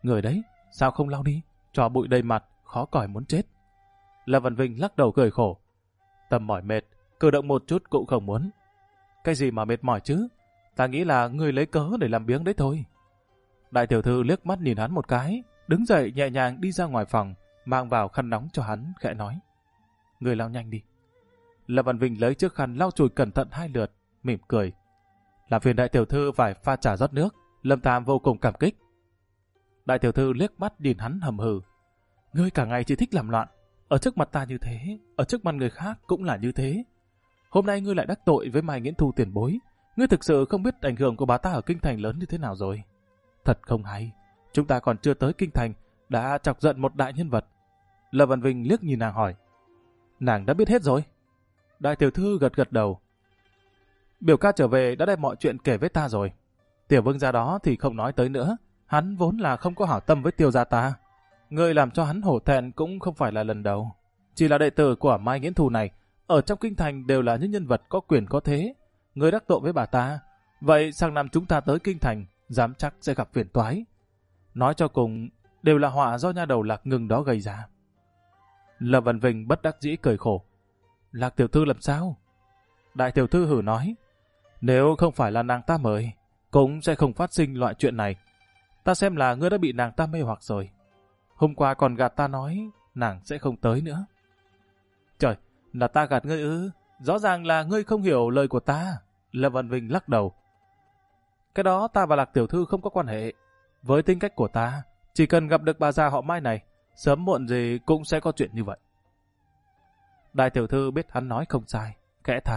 Người đấy, sao không lau đi? Cho bụi đầy mặt, khó còi muốn chết. Lâm Văn Vinh lắc đầu cười khổ. Tâm mỏi mệt, cử động một chút cũng không muốn. Cái gì mà mệt mỏi chứ? Ta nghĩ là ngươi lấy cớ để làm biếng đấy thôi. Đại tiểu thư liếc mắt nhìn hắn một cái, đứng dậy nhẹ nhàng đi ra ngoài phòng, mang vào khăn nóng cho hắn, khẽ nói. Ngươi lau nhanh đi. Lâm Văn Vinh lấy chiếc khăn lau chùi cẩn thận 2 lượt, mỉm cười. Làm phiền đại tiểu thư phải pha trà rót nước, Lâm Tam vô cùng cảm kích. Đại tiểu thư liếc mắt nhìn hắn hầm hừ. Ngươi cả ngày chỉ thích làm loạn, ở trước mặt ta như thế, ở trước mặt người khác cũng là như thế. Hôm nay ngươi lại đắc tội với Mai Nghiễn Thu tiền bối, ngươi thực sự không biết ảnh hưởng của bà ta ở kinh thành lớn như thế nào rồi. Thật không hay, chúng ta còn chưa tới kinh thành, đã chọc giận một đại nhân vật. Lâm Văn Vinh liếc nhìn nàng hỏi. Nàng đã biết hết rồi. Đại tiểu thư gật gật đầu. Biểu ca trở về đã đem mọi chuyện kể với ta rồi. Tiểu vương gia đó thì không nói tới nữa, hắn vốn là không có hảo tâm với Tiêu gia ta. Ngươi làm cho hắn hổ thẹn cũng không phải là lần đầu. Chỉ là đệ tử của Mai Nghiễn Thu này, ở trong kinh thành đều là những nhân vật có quyền có thế. Ngươi đắc tội với bà ta, vậy sang năm chúng ta tới kinh thành, dám chắc sẽ gặp phiền toái. Nói cho cùng, đều là họa do nha đầu Lạc Ngưng đó gây ra. Lâm Văn Vinh bất đắc dĩ cười khổ. Lạc tiểu thư làm sao? Đại tiểu thư hử nói. Nếu không phải là nàng ta mời, cũng sẽ không phát sinh loại chuyện này. Ta xem là ngươi đã bị nàng ta mê hoặc rồi. Hôm qua còn gạt ta nói nàng sẽ không tới nữa. Trời, là ta gạt ngươi ư? Rõ ràng là ngươi không hiểu lời của ta. Lâm Văn Vinh lắc đầu. Cái đó ta và Lạc tiểu thư không có quan hệ. Với tính cách của ta, chỉ cần gặp được bà già họ Mai này, sớm muộn gì cũng sẽ có chuyện như vậy. Đại tiểu thư biết hắn nói không sai, khẽ than.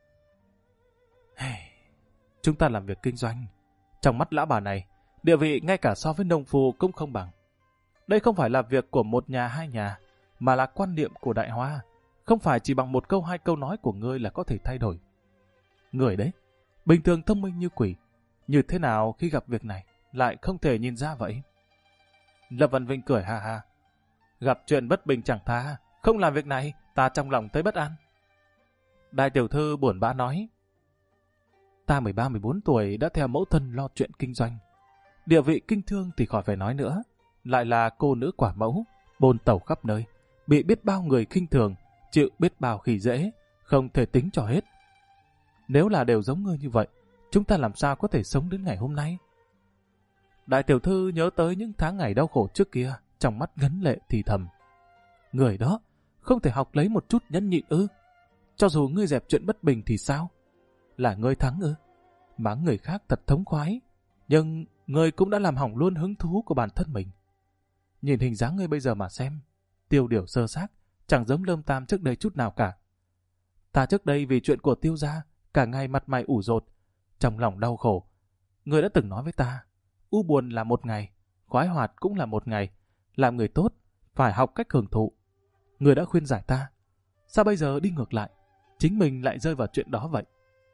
Chúng ta làm việc kinh doanh, trong mắt lão bà này, địa vị ngay cả so với nông phu cũng không bằng. Đây không phải là việc của một nhà hai nhà, mà là quan niệm của Đại Hoa. Không phải chỉ bằng một câu hai câu nói của ngươi là có thể thay đổi. Người đấy, bình thường thông minh như quỷ, như thế nào khi gặp việc này lại không thể nhìn ra vậy? Lâm Văn Vinh cười ha ha. Gặp chuyện bất bình chẳng tha, không làm việc này, ta trong lòng thấy bất an. Đại tiểu thư buồn bã nói. Ta 13-14 tuổi đã theo mẫu thân lo chuyện kinh doanh. Địa vị kinh thương thì khỏi phải nói nữa. Lại là cô nữ quả mẫu, bôn tẩu khắp nơi, bị biết bao người khinh thường, chịu biết bao khi dễ, không thể tính cho hết. Nếu là đều giống ngươi như vậy, chúng ta làm sao có thể sống đến ngày hôm nay? Đại tiểu thư nhớ tới những tháng ngày đau khổ trước kia, trong mắt ngấn lệ thì thầm. Người đó không thể học lấy một chút nhẫn nhịn ư? Cho dù ngươi dẹp chuyện bất bình thì sao? Là ngươi thắng ư? Mắng người khác thật thống khoái, nhưng ngươi cũng đã làm hỏng luôn hứng thú của bản thân mình. Nhìn hình dáng ngươi bây giờ mà xem, tiêu điều sơ xác, chẳng giống Lâm Tam trước đây chút nào cả. Ta trước đây vì chuyện của Tiêu gia, cả ngày mặt mày ủ rột, trong lòng đau khổ. Ngươi đã từng nói với ta, u buồn là một ngày, khoái hoạt cũng là một ngày, làm người tốt, phải học cách hưởng thụ. Ngươi đã khuyên giải ta, sao bây giờ đi ngược lại, chính mình lại rơi vào chuyện đó vậy?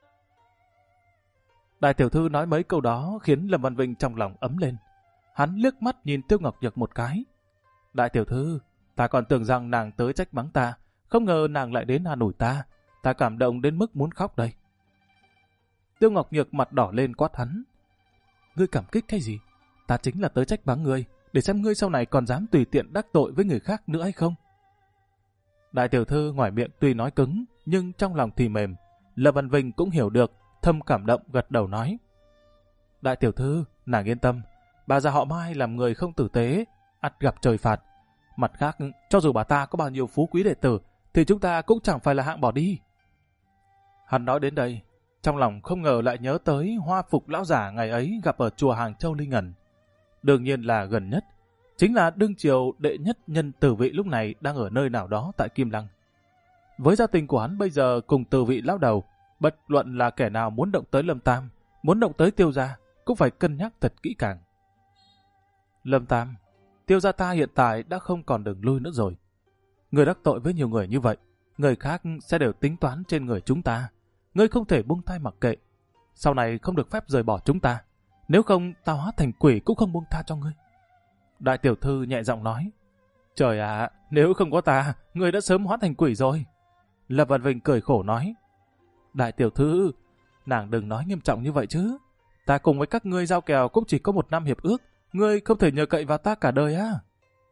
Đại tiểu thư nói mấy câu đó khiến Lâm Văn Vinh trong lòng ấm lên. Hắn liếc mắt nhìn Tiêu Ngọc Nhược một cái. Đại tiểu thư, ta còn tưởng rằng nàng tới trách mắng ta, không ngờ nàng lại đến an ủi ta. Ta cảm động đến mức muốn khóc đây. Tiêu Ngọc Nhược mặt đỏ lên quát hắn. Ngươi cảm kích cái gì? Ta chính là tới trách mắng ngươi, để xem ngươi sau này còn dám tùy tiện đắc tội với người khác nữa hay không. Đại tiểu thư ngoài miệng tuy nói cứng, nhưng trong lòng thì mềm. Lâm Văn Vinh cũng hiểu được, thâm cảm động gật đầu nói. Đại tiểu thư, nàng yên tâm, bà già họ Mai làm người không tử tế, ắt gặp trời phạt. Mặt khác, cho dù bà ta có bao nhiêu phú quý đệ tử, thì chúng ta cũng chẳng phải là hạng bỏ đi. Hắn nói đến đây, trong lòng không ngờ lại nhớ tới Hoa Phục lão giả ngày ấy gặp ở chùa Hàng Châu Linh Ẩn. Đương nhiên là gần nhất, chính là đương triều đệ nhất nhân Tử Vị lúc này đang ở nơi nào đó tại Kim Lăng. Với gia tình của hắn bây giờ cùng Tử Vị lão đầu, bất luận là kẻ nào muốn động tới Lâm Tam, muốn động tới Tiêu gia, cũng phải cân nhắc thật kỹ càng. Lâm Tam, Tiêu gia ta hiện tại đã không còn đường lui nữa rồi. Người đắc tội với nhiều người như vậy, người khác sẽ đều tính toán trên người chúng ta. Ngươi không thể buông tay mặc kệ. Sau này không được phép rời bỏ chúng ta. Nếu không, ta hóa thành quỷ cũng không buông tha cho ngươi. Đại tiểu thư nhẹ giọng nói. Trời ạ, nếu không có ta, ngươi đã sớm hóa thành quỷ rồi. Lâm Văn Vinh cười khổ nói. Đại tiểu thư, nàng đừng nói nghiêm trọng như vậy chứ. Ta cùng với các ngươi giao kèo cũng chỉ có 1 năm hiệp ước, Ngươi không thể nhờ cậy vào ta cả đời á?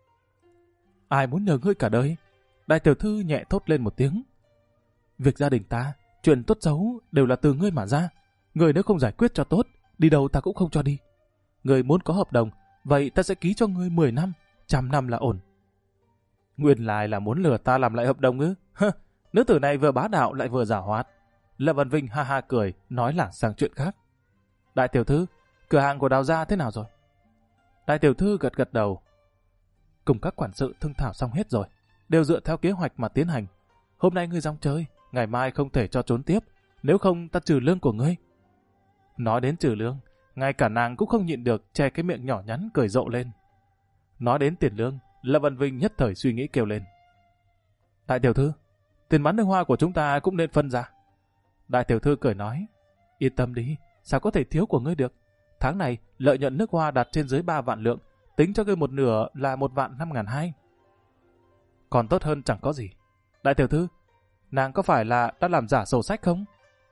Ai muốn nhờ ngươi cả đời? Đại tiểu thư nhẹ thốt lên một tiếng. Việc gia đình ta, chuyện tốt xấu đều là từ ngươi mà ra. Ngươi nếu không giải quyết cho tốt, đi đâu ta cũng không cho đi. Ngươi muốn có hợp đồng, vậy ta sẽ ký cho ngươi 10 năm, 100 năm là ổn. Nguyên lai là muốn lừa ta làm lại hợp đồng ư? Nữ tử này vừa bá đạo lại vừa giả hoạt. Lâm Văn Vinh ha ha cười, nói lảng sang chuyện khác. Đại tiểu thư, cửa hàng của Đào gia thế nào rồi? Đại tiểu thư gật gật đầu. Cùng các quản sự thương thảo xong hết rồi, đều dựa theo kế hoạch mà tiến hành. Hôm nay ngươi rong chơi, ngày mai không thể cho trốn tiếp, nếu không ta trừ lương của ngươi. Nói đến trừ lương, ngay cả nàng cũng không nhịn được che cái miệng nhỏ nhắn cười rộ lên. Nói đến tiền lương, Lâm Văn Vinh nhất thời suy nghĩ kêu lên. Đại tiểu thư, tiền bán nước hoa của chúng ta cũng nên phân ra. Đại tiểu thư cười nói, yên tâm đi, sao có thể thiếu của ngươi được. Tháng này, lợi nhuận nước hoa đạt trên dưới 3 vạn lượng, tính cho ngươi một nửa là 1.500.200. Còn tốt hơn chẳng có gì. Đại tiểu thư, nàng có phải là đã làm giả sổ sách không?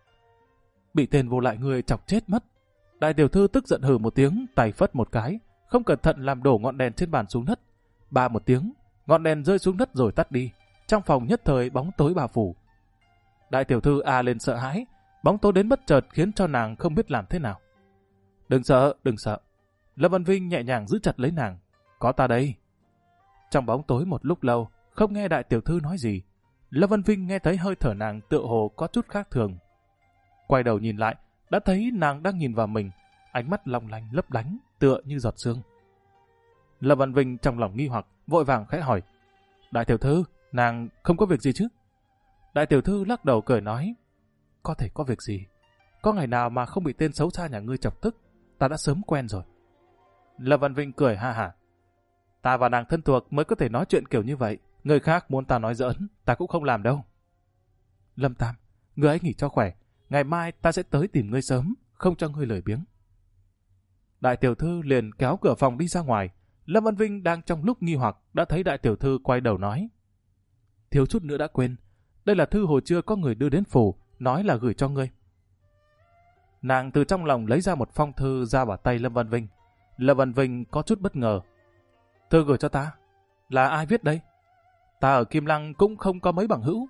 Bị tên vô lại người chọc chết mất. Đại tiểu thư tức giận hừ một tiếng, tay phất một cái, không cẩn thận làm đổ ngọn đèn trên bàn xuống đất. Ba một tiếng, ngọn đèn rơi xuống đất rồi tắt đi. Trong phòng nhất thời bóng tối bao phủ. Đại tiểu thư lên sợ hãi, bóng tối đến bất chợt khiến cho nàng không biết làm thế nào. Đừng sợ, đừng sợ. Lâm Văn Vinh nhẹ nhàng giữ chặt lấy nàng. Có ta đây. Trong bóng tối một lúc lâu, không nghe đại tiểu thư nói gì. Lâm Văn Vinh nghe thấy hơi thở nàng tựa hồ có chút khác thường. Quay đầu nhìn lại, đã thấy nàng đang nhìn vào mình, ánh mắt long lanh lấp lánh, tựa như giọt sương. Lâm Văn Vinh trong lòng nghi hoặc, vội vàng khẽ hỏi. Đại tiểu thư, nàng không có việc gì chứ? Đại tiểu thư lắc đầu cười nói. Có thể có việc gì? Có ngày nào mà không bị tên xấu xa nhà ngươi chọc tức, ta đã sớm quen rồi. Lâm Văn Vinh cười ha hả. Ta và nàng thân thuộc mới có thể nói chuyện kiểu như vậy. Người khác muốn ta nói giỡn, ta cũng không làm đâu. Lâm Tam, ngươi ấy nghỉ cho khỏe. Ngày mai ta sẽ tới tìm ngươi sớm, không cho ngươi lười biếng. Đại tiểu thư liền kéo cửa phòng đi ra ngoài. Lâm Văn Vinh đang trong lúc nghi hoặc đã thấy đại tiểu thư quay đầu nói. Thiếu chút nữa đã quên. Đây là thư hồi trưa có người đưa đến phủ, nói là gửi cho ngươi. Nàng từ trong lòng lấy ra một phong thư ra vào tay Lâm Văn Vinh. Lâm Văn Vinh có chút bất ngờ. Thư gửi cho ta? Là ai viết đây? Ta ở Kim Lăng cũng không có mấy bằng hữu.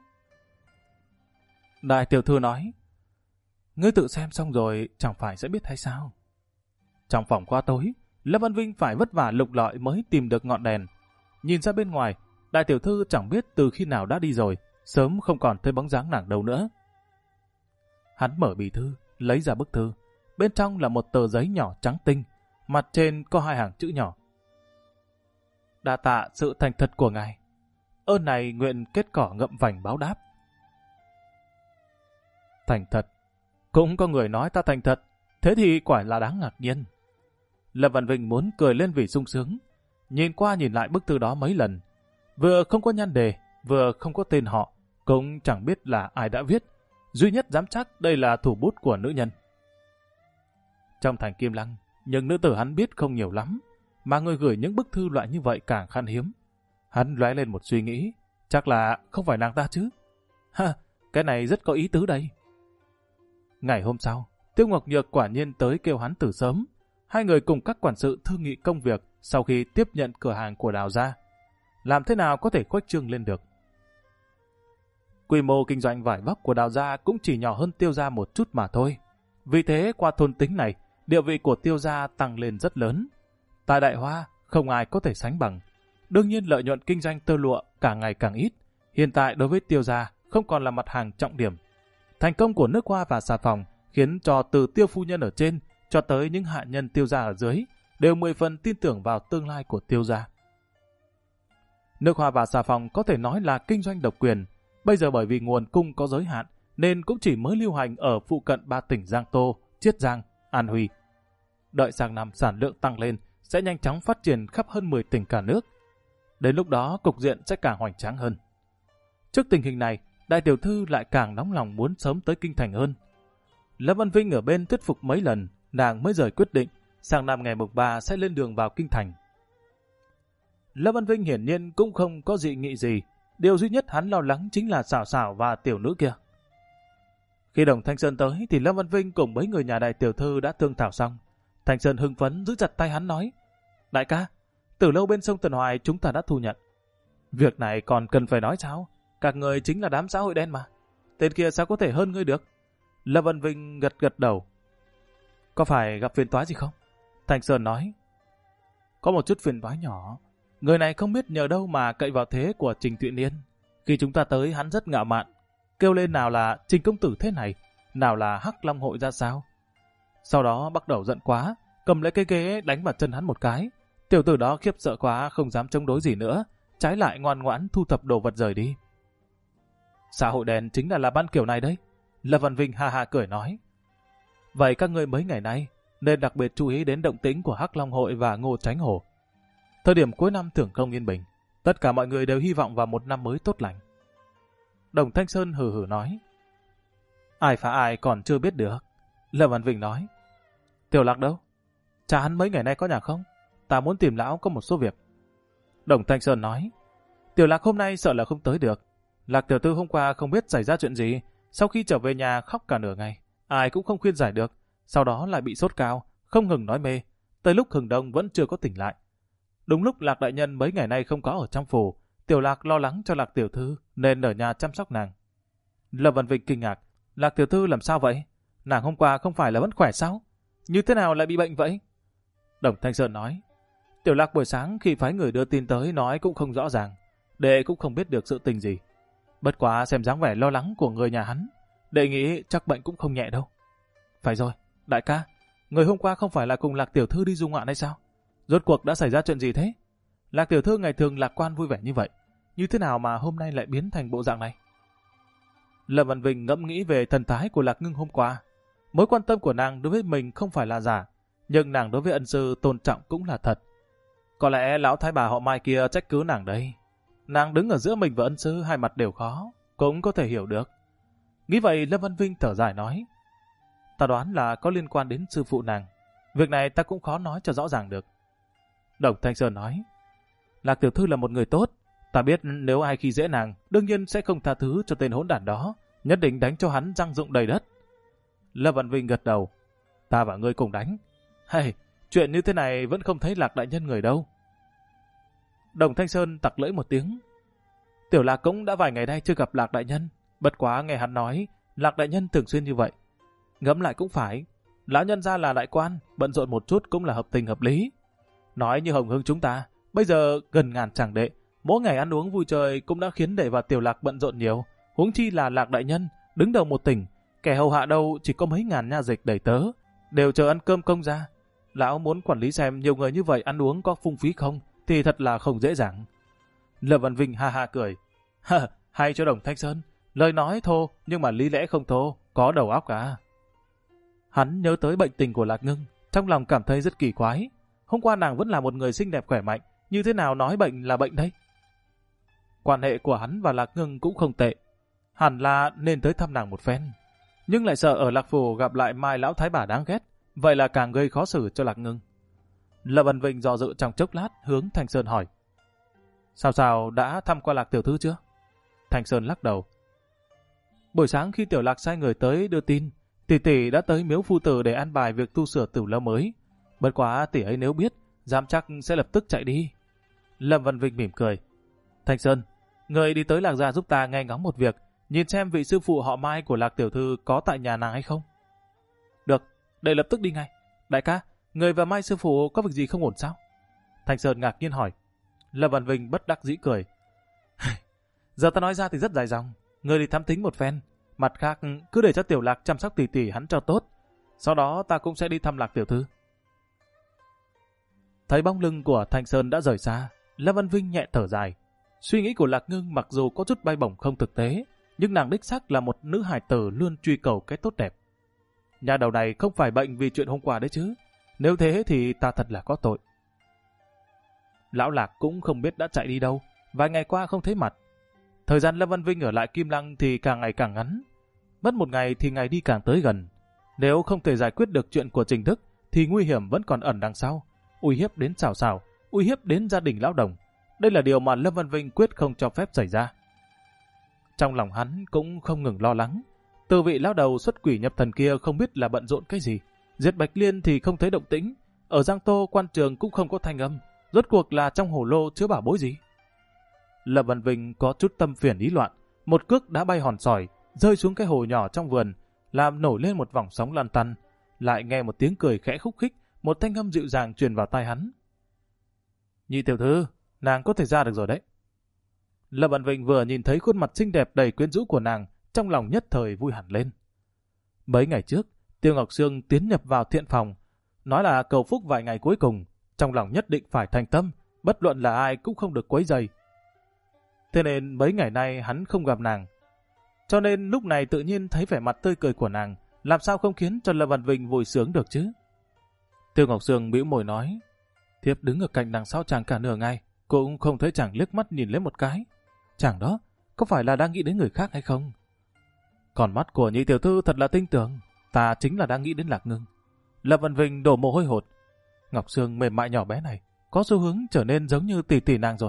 Đại tiểu thư nói. Ngươi tự xem xong rồi chẳng phải sẽ biết hay sao? Trong phòng quá tối, Lâm Văn Vinh phải vất vả lục lọi mới tìm được ngọn đèn. Nhìn ra bên ngoài, đại tiểu thư chẳng biết từ khi nào đã đi rồi, sớm không còn thấy bóng dáng nàng đâu nữa. Hắn mở bì thư, lấy ra bức thư. Bên trong là một tờ giấy nhỏ trắng tinh, mặt trên có 2 hàng chữ nhỏ. Đa tạ sự thành thật của ngài. Ơn này nguyện kết cỏ ngậm vành báo đáp. Thành thật. Cũng có người nói ta thành thật, thế thì quả là đáng ngạc nhiên. Lâm Văn Vinh muốn cười lên vì sung sướng. Nhìn qua nhìn lại bức thư đó mấy lần. Vừa không có nhan đề, vừa không có tên họ, cũng chẳng biết là ai đã viết. Duy nhất dám chắc đây là thủ bút của nữ nhân. Trong thành Kim Lăng, những nữ tử hắn biết không nhiều lắm, mà người gửi những bức thư loại như vậy càng khan hiếm. Hắn lóe lên một suy nghĩ, chắc là không phải nàng ta chứ. Ha, cái này rất có ý tứ đây. Ngày hôm sau, Tiêu Ngọc Nhược quả nhiên tới kêu hắn từ sớm. 2 người cùng các quản sự thương nghị công việc sau khi tiếp nhận cửa hàng của Đào gia. Làm thế nào có thể khuếch trương lên được? Quy mô kinh doanh vải vóc của Đào gia cũng chỉ nhỏ hơn Tiêu gia một chút mà thôi. Vì thế qua thôn tính này, địa vị của Tiêu gia tăng lên rất lớn. Tại Đại Hoa, không ai có thể sánh bằng. Đương nhiên lợi nhuận kinh doanh tơ lụa càng ngày càng ít. Hiện tại đối với Tiêu gia không còn là mặt hàng trọng điểm. Thành công của nước hoa và xà phòng khiến cho từ Tiêu phu nhân ở trên cho tới những hạ nhân Tiêu gia ở dưới đều 10 phần tin tưởng vào tương lai của Tiêu gia. Nước hoa và xà phòng có thể nói là kinh doanh độc quyền. Bây giờ bởi vì nguồn cung có giới hạn nên cũng chỉ mới lưu hành ở phụ cận 3 tỉnh Giang Tô, Chiết Giang, An Huy. Đợi sang năm sản lượng tăng lên sẽ nhanh chóng phát triển khắp hơn 10 tỉnh cả nước. Đến lúc đó cục diện sẽ càng hoành tráng hơn. Trước tình hình này, đại tiểu thư lại càng nóng lòng muốn sớm tới kinh thành hơn. Lâm Văn Vinh ở bên thuyết phục mấy lần, nàng mới rời quyết định sang năm ngày mùng 3 sẽ lên đường vào kinh thành. Lâm Văn Vinh hiển nhiên cũng không có dị nghị gì. Điều duy nhất hắn lo lắng chính là Xảo Xảo và tiểu nữ kia. Khi Đồng Thanh Sơn tới thì Lâm Văn Vinh cùng mấy người nhà đại tiểu thư đã thương thảo xong. Thanh Sơn hưng phấn giữ chặt tay hắn nói, Đại ca, từ lâu bên sông Tần Hoài chúng ta đã thu nhận. Việc này còn cần phải nói sao? Các người chính là đám xã hội đen mà. Tên kia sao có thể hơn ngươi được? Lâm Văn Vinh gật gật đầu. Có phải gặp phiền toái gì không? Thanh Sơn nói. Có một chút phiền toái nhỏ. Người này không biết nhờ đâu mà cậy vào thế của Trình Thụy Niên. Khi chúng ta tới hắn rất ngạo mạn, kêu lên nào là Trình công tử thế này, nào là Hắc Long hội ra sao. Sau đó bắt đầu giận quá, cầm lấy cái ghế đánh vào chân hắn một cái. Tiểu tử đó khiếp sợ quá không dám chống đối gì nữa, trái lại ngoan ngoãn thu thập đồ vật rời đi. Xã hội đen chính là làm ăn kiểu này đấy. Lâm Văn Vinh ha ha cười nói. Vậy các ngươi mấy ngày nay nên đặc biệt chú ý đến động tĩnh của Hắc Long hội và Ngô Chánh Hổ. Thời điểm cuối năm thưởng công yên bình, tất cả mọi người đều hy vọng vào một năm mới tốt lành. Đồng Thanh Sơn hừ hừ nói. Ai phá ai còn chưa biết được. Lâm Văn Vinh nói. Tiểu Lạc đâu? Cha hắn mấy ngày nay có nhà không? Ta muốn tìm lão có một số việc. Đồng Thanh Sơn nói. Tiểu Lạc hôm nay sợ là không tới được. Lạc tiểu thư hôm qua không biết xảy ra chuyện gì, sau khi trở về nhà khóc cả nửa ngày, ai cũng không khuyên giải được, sau đó lại bị sốt cao, không ngừng nói mê, tới lúc hừng đông vẫn chưa có tỉnh lại. Đúng lúc Lạc đại nhân mấy ngày nay không có ở trong phủ, Tiểu Lạc lo lắng cho Lạc tiểu thư nên ở nhà chăm sóc nàng. Lâm Văn Vinh kinh ngạc, Lạc tiểu thư làm sao vậy? Nàng hôm qua không phải là vẫn khỏe sao? Như thế nào lại bị bệnh vậy? Đồng Thanh Sơn nói, Tiểu Lạc buổi sáng khi phái người đưa tin tới nói cũng không rõ ràng, đệ cũng không biết được sự tình gì. Bất quá xem dáng vẻ lo lắng của người nhà hắn, đệ nghĩ chắc bệnh cũng không nhẹ đâu. Phải rồi, đại ca, người hôm qua không phải là cùng Lạc tiểu thư đi du ngoạn hay sao? Rốt cuộc đã xảy ra chuyện gì thế? Lạc tiểu thư ngày thường lạc quan vui vẻ như vậy, như thế nào mà hôm nay lại biến thành bộ dạng này? Lâm Văn Vinh ngẫm nghĩ về thần thái của Lạc Ngưng hôm qua. Mối quan tâm của nàng đối với mình không phải là giả, nhưng nàng đối với ân sư tôn trọng cũng là thật. Có lẽ lão thái bà họ Mai kia trách cứ nàng đây. Nàng đứng ở giữa mình và ân sư hai mặt đều khó, cũng có thể hiểu được. Nghĩ vậy Lâm Văn Vinh thở dài nói. Ta đoán là có liên quan đến sư phụ nàng. Việc này ta cũng khó nói cho rõ ràng được. Đồng Thanh Sơn nói. Lạc tiểu thư là một người tốt. Ta biết nếu ai khi dễ nàng, đương nhiên sẽ không tha thứ cho tên hỗn đản đó. Nhất định đánh cho hắn răng rụng đầy đất. Lâm Văn Vinh gật đầu. Ta và ngươi cùng đánh. Hay, chuyện như thế này vẫn không thấy Lạc đại nhân người đâu. Đồng Thanh Sơn tặc lưỡi một tiếng. Tiểu Lạc cũng đã vài ngày nay chưa gặp Lạc đại nhân. Bất quá nghe hắn nói, Lạc đại nhân thường xuyên như vậy. Ngẫm lại cũng phải. Lão nhân gia là đại quan, bận rộn một chút cũng là hợp tình hợp lý. Nói như Hồng Hưng chúng ta, bây giờ gần ngàn chàng đệ, mỗi ngày ăn uống vui chơi cũng đã khiến đệ và Tiểu Lạc bận rộn nhiều. Huống chi là Lạc đại nhân, đứng đầu một tỉnh, kẻ hầu hạ đâu chỉ có mấy ngàn nha dịch đầy tớ, đều chờ ăn cơm công ra. Lão muốn quản lý xem nhiều người như vậy ăn uống có phung phí không, thì thật là không dễ dàng. Lâm Văn Vinh ha ha cười. Hay cho Đồng Thanh Sơn, lời nói thô nhưng mà lý lẽ không thô, có đầu óc cả. Hắn nhớ tới bệnh tình của Lạc Ngưng, trong lòng cảm thấy rất kỳ quái. Hôm qua nàng vẫn là một người xinh đẹp khỏe mạnh, như thế nào nói bệnh là bệnh đấy? Quan hệ của hắn và Lạc Ngưng cũng không tệ, hẳn là nên tới thăm nàng một phen. Nhưng lại sợ ở Lạc Phủ gặp lại Mai lão thái bà đáng ghét, vậy là càng gây khó xử cho Lạc Ngưng. Lâm Văn Vinh dò dự trong chốc lát hướng Thanh Sơn hỏi. Sao đã thăm qua Lạc tiểu thư chưa? Thanh Sơn lắc đầu. Buổi sáng khi Tiểu Lạc sai người tới đưa tin, tỷ tỷ đã tới miếu phu tử để an bài việc tu sửa tử lâu mới. Bất quá tỷ ấy nếu biết, dám chắc sẽ lập tức chạy đi. Lâm Văn Vinh mỉm cười. Thanh Sơn, người đi tới Lạc gia giúp ta nghe ngóng một việc, nhìn xem vị sư phụ họ Mai của Lạc tiểu thư có tại nhà nàng hay không. Được, đệ lập tức đi ngay. Đại ca, người và Mai sư phụ có việc gì không ổn sao? Thanh Sơn ngạc nhiên hỏi. Lâm Văn Vinh bất đắc dĩ cười. Giờ ta nói ra thì rất dài dòng, người đi thám thính một phen. Mặt khác, cứ để cho Tiểu Lạc chăm sóc tỷ tỷ hắn cho tốt. Sau đó ta cũng sẽ đi thăm Lạc tiểu thư. Thấy bóng lưng của Thanh Sơn đã rời xa, Lâm Văn Vinh nhẹ thở dài. Suy nghĩ của Lạc Ngưng mặc dù có chút bay bổng không thực tế, nhưng nàng đích xác là một nữ hài tử luôn truy cầu cái tốt đẹp. Nhà đầu này không phải bệnh vì chuyện hôm qua đấy chứ. Nếu thế thì ta thật là có tội. Lão Lạc cũng không biết đã chạy đi đâu, vài ngày qua không thấy mặt. Thời gian Lâm Văn Vinh ở lại Kim Lăng thì càng ngày càng ngắn. Mất một ngày thì ngày đi càng tới gần. Nếu không thể giải quyết được chuyện của Trình Thức thì nguy hiểm vẫn còn ẩn đằng sau. Uy hiếp đến Sào Sào, uy hiếp đến gia đình lão Đồng. Đây là điều mà Lâm Văn Vinh quyết không cho phép xảy ra. Trong lòng hắn cũng không ngừng lo lắng. Từ vị lão đầu xuất quỷ nhập thần kia không biết là bận rộn cái gì. Diệt Bạch Liên thì không thấy động tĩnh. Ở Giang Tô quan trường cũng không có thanh âm, rốt cuộc là trong hồ lô chứa bảo bối gì? Lâm Văn Vinh có chút tâm phiền ý loạn, một cước đã bay hòn sỏi, rơi xuống cái hồ nhỏ trong vườn, làm nổi lên một vòng sóng lăn tăn. Lại nghe một tiếng cười khẽ khúc khích, một thanh âm dịu dàng truyền vào tai hắn. Nhị tiểu thư, nàng có thể ra được rồi đấy. Lâm Văn Vinh vừa nhìn thấy khuôn mặt xinh đẹp đầy quyến rũ của nàng, trong lòng nhất thời vui hẳn lên. Mấy ngày trước, Tiêu Ngọc Sương tiến nhập vào thiện phòng, nói là cầu phúc vài ngày cuối cùng, trong lòng nhất định phải thành tâm, bất luận là ai cũng không được quấy rầy. Thế nên mấy ngày nay hắn không gặp nàng. Cho nên lúc này tự nhiên thấy vẻ mặt tươi cười của nàng, làm sao không khiến cho Lâm Văn Vinh vui sướng được chứ? Tiêu Ngọc Sương bĩu môi nói, thiếp đứng ở cạnh đằng sau chàng cả nửa ngày, cũng không thấy chàng liếc mắt nhìn lên một cái. Chàng đó, có phải là đang nghĩ đến người khác hay không? Còn mắt của nhị tiểu thư thật là tinh tường, ta chính là đang nghĩ đến Lạc Ngưng. Lâm Văn Vinh đổ mồ hôi hột. Ngọc Sương mềm mại nhỏ bé này, có xu hướng trở nên giống như tỷ tỷ nàng rồi.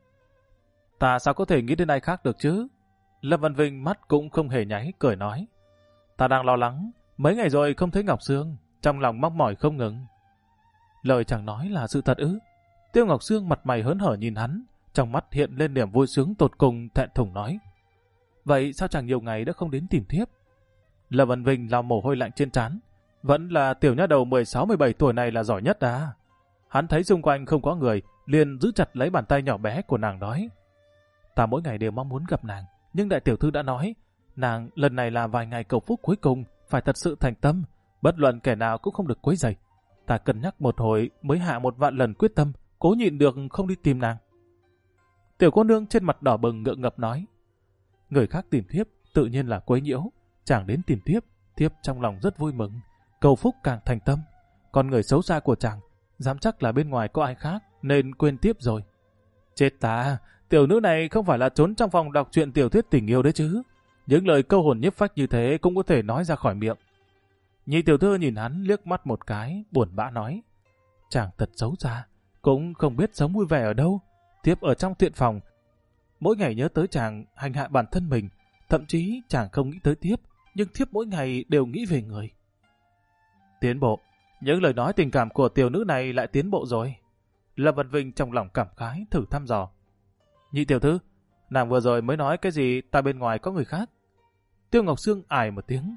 Ta sao có thể nghĩ đến ai khác được chứ? Lâm Văn Vinh mắt cũng không hề nháy, cười nói. Ta đang lo lắng, mấy ngày rồi không thấy Ngọc Sương, trong lòng mong mỏi không ngừng. Lời chẳng nói là sự thật ư? Tiêu Ngọc Sương mặt mày hớn hở nhìn hắn, trong mắt hiện lên niềm vui sướng tột cùng, thẹn thùng nói. Vậy sao chẳng nhiều ngày đã không đến tìm thiếp? Lâm Văn Vinh lau mồ hôi lạnh trên trán. Vẫn là tiểu nha đầu 16-17 tuổi này là giỏi nhất à? Hắn thấy xung quanh không có người, liền giữ chặt lấy bàn tay nhỏ bé của nàng nói. Ta mỗi ngày đều mong muốn gặp nàng, nhưng đại tiểu thư đã nói, nàng lần này là vài ngày cầu phúc cuối cùng, phải thật sự thành tâm, bất luận kẻ nào cũng không được quấy rầy. Ta cân nhắc một hồi mới hạ một vạn lần quyết tâm, cố nhịn được không đi tìm nàng. Tiểu cô nương trên mặt đỏ bừng ngượng ngập nói. Người khác tìm thiếp tự nhiên là quấy nhiễu, chàng đến tìm thiếp, thiếp trong lòng rất vui mừng, cầu phúc càng thành tâm. Còn người xấu xa của chàng, dám chắc là bên ngoài có ai khác nên quên tiếp rồi. Chết ta, tiểu nữ này không phải là trốn trong phòng đọc truyện tiểu thuyết tình yêu đấy chứ. Những lời câu hồn nhiếp phách như thế cũng có thể nói ra khỏi miệng. Nhị tiểu thư nhìn hắn liếc mắt một cái, buồn bã nói. Chàng thật xấu xa, cũng không biết sống vui vẻ ở đâu. Thiếp ở trong thiện phòng, mỗi ngày nhớ tới chàng hành hạ bản thân mình, thậm chí chàng không nghĩ tới thiếp, nhưng thiếp mỗi ngày đều nghĩ về người. Tiến bộ, những lời nói tình cảm của tiểu nữ này lại tiến bộ rồi. Lâm Văn Vinh trong lòng cảm khái thử thăm dò. Nhị tiểu thư, nàng vừa rồi mới nói cái gì ta bên ngoài có người khác? Tiêu Ngọc Sương ải một tiếng.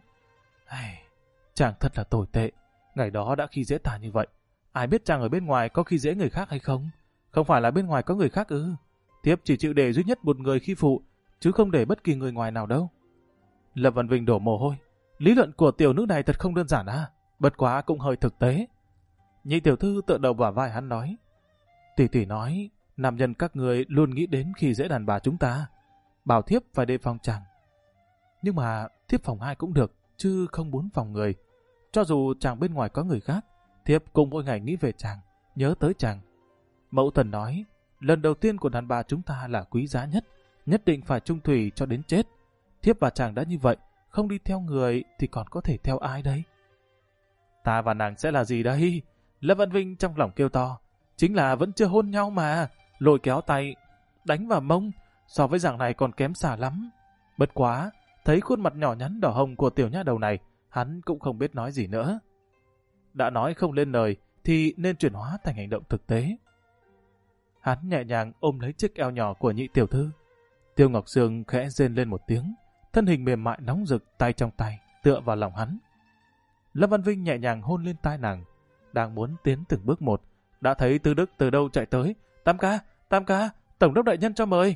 Chàng thật là tồi tệ, ngày đó đã khi dễ ta như vậy. Ai biết chàng ở bên ngoài có khi dễ người khác hay không? Không phải là bên ngoài có người khác ư? Thiếp chỉ chịu để duy nhất một người khi phụ, chứ không để bất kỳ người ngoài nào đâu. Lâm Văn Vinh đổ mồ hôi. Lý luận của tiểu nữ này thật không đơn giản à? Bất quá cũng hơi thực tế. Nhị tiểu thư tựa đầu vào vai hắn nói. Tỷ tỷ nói, nam nhân các người luôn nghĩ đến khi dễ đàn bà chúng ta. Bảo thiếp phải đề phòng chàng. Nhưng mà thiếp phòng ai cũng được, chứ không muốn phòng người. Cho dù chàng bên ngoài có người khác, thiếp cũng mỗi ngày nghĩ về chàng, nhớ tới chàng. Mẫu thần nói, lần đầu tiên của đàn bà chúng ta là quý giá nhất, nhất định phải chung thủy cho đến chết. Thiếp và chàng đã như vậy, không đi theo người thì còn có thể theo ai đây? Ta và nàng sẽ là gì đây? Lâm Văn Vinh trong lòng kêu to. Chính là vẫn chưa hôn nhau mà. Lôi kéo tay, đánh vào mông, so với dạng này còn kém xa lắm. Bất quá, thấy khuôn mặt nhỏ nhắn đỏ hồng của tiểu nha đầu này, hắn cũng không biết nói gì nữa. Đã nói không lên lời, thì nên chuyển hóa thành hành động thực tế. Hắn nhẹ nhàng ôm lấy chiếc eo nhỏ của nhị tiểu thư. Tiêu Ngọc Sương khẽ rên lên một tiếng, thân hình mềm mại nóng rực, tay trong tay, tựa vào lòng hắn. Lâm Văn Vinh nhẹ nhàng hôn lên tai nàng, đang muốn tiến từng bước một, đã thấy Tư Đức từ đâu chạy tới. Tam ca, tổng đốc đại nhân cho mời.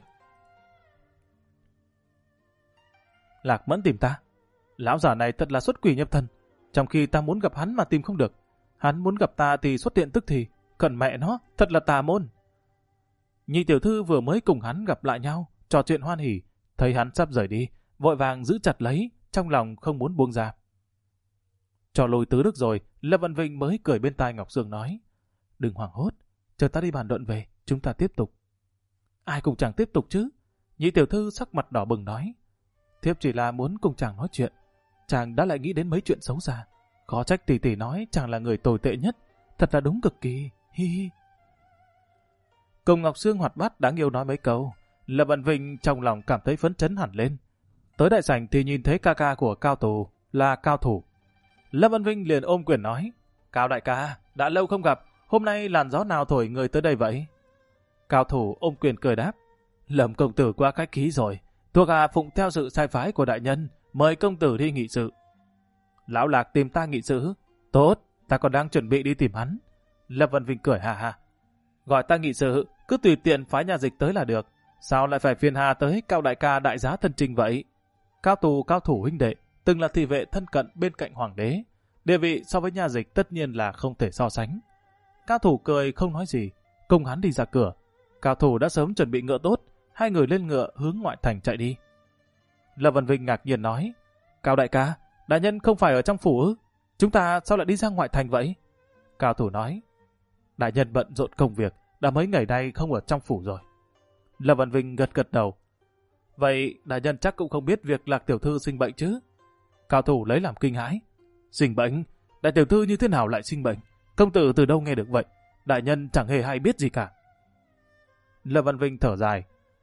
Lạc Mẫn tìm ta. Lão già này thật là xuất quỷ nhập thần, trong khi ta muốn gặp hắn mà tìm không được. Hắn muốn gặp ta thì xuất hiện tức thì, cẩn mẹ nó, thật là tà môn. Nhị tiểu thư vừa mới cùng hắn gặp lại nhau, trò chuyện hoan hỉ, thấy hắn sắp rời đi, vội vàng giữ chặt lấy, trong lòng không muốn buông ra. Cho lùi Tứ Đức rồi, Lâm Văn Vinh mới cười bên tai Ngọc Sương nói, đừng hoảng hốt, chờ ta đi bàn luận về, chúng ta tiếp tục. Ai cùng chàng tiếp tục chứ? Nhị tiểu thư sắc mặt đỏ bừng nói, thiếp chỉ là muốn cùng chàng nói chuyện, chàng đã lại nghĩ đến mấy chuyện xấu xa. Khó trách tỷ tỷ nói chàng là người tồi tệ nhất, thật là đúng cực kỳ, hi hi. Cùng Ngọc Sương hoạt bát đáng yêu nói mấy câu, Lâm Văn Vinh trong lòng cảm thấy phấn chấn hẳn lên. Tới đại sảnh thì nhìn thấy ca ca của Cao Tù là Cao Thủ. Lâm Văn Vinh liền ôm quyền nói, Cao đại ca, đã lâu không gặp, hôm nay làn gió nào thổi người tới đây vậy? Cao thủ ôm quyền cười đáp, Lâm công tử quá khách khí rồi, thuộc hạ phụng theo sự sai phái của đại nhân, mời công tử đi nghị sự. Lão Lạc tìm ta nghị sự? Tốt, ta còn đang chuẩn bị đi tìm hắn. Lâm Văn Vinh cười ha ha. Gọi ta nghị sự, cứ tùy tiện phái nhà dịch tới là được. Sao lại phải phiền hà tới Cao đại ca đại giá thân trình vậy? Cao thủ huynh đệ, từng là thị vệ thân cận bên cạnh hoàng đế. Địa vị so với nhà dịch tất nhiên là không thể so sánh. Cao thủ cười không nói gì, cùng hắn đi ra cửa. Cao thủ đã sớm chuẩn bị ngựa tốt, hai người lên ngựa hướng ngoại thành chạy đi. Lâm Văn Vinh ngạc nhiên nói, Cao đại ca, đại nhân không phải ở trong phủ ư? Chúng ta sao lại đi ra ngoại thành vậy? Cao thủ nói, đại nhân bận rộn công việc, đã mấy ngày nay không ở trong phủ rồi. Lâm Văn Vinh gật gật đầu. Vậy đại nhân chắc cũng không biết việc Lạc tiểu thư sinh bệnh chứ? Cao thủ lấy làm kinh hãi. Sinh bệnh? Đại tiểu thư như thế nào lại sinh bệnh? Công tử từ đâu nghe được vậy? Đại nhân chẳng hề hay biết gì cả. Lâm Văn Vinh thở dài.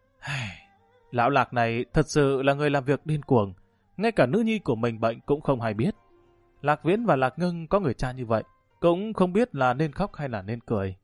Lão Lạc này thật sự là người làm việc điên cuồng. Ngay cả nữ nhi của mình bệnh cũng không hay biết. Lạc Viễn và Lạc Ngưng có người cha như vậy, cũng không biết là nên khóc hay là nên cười.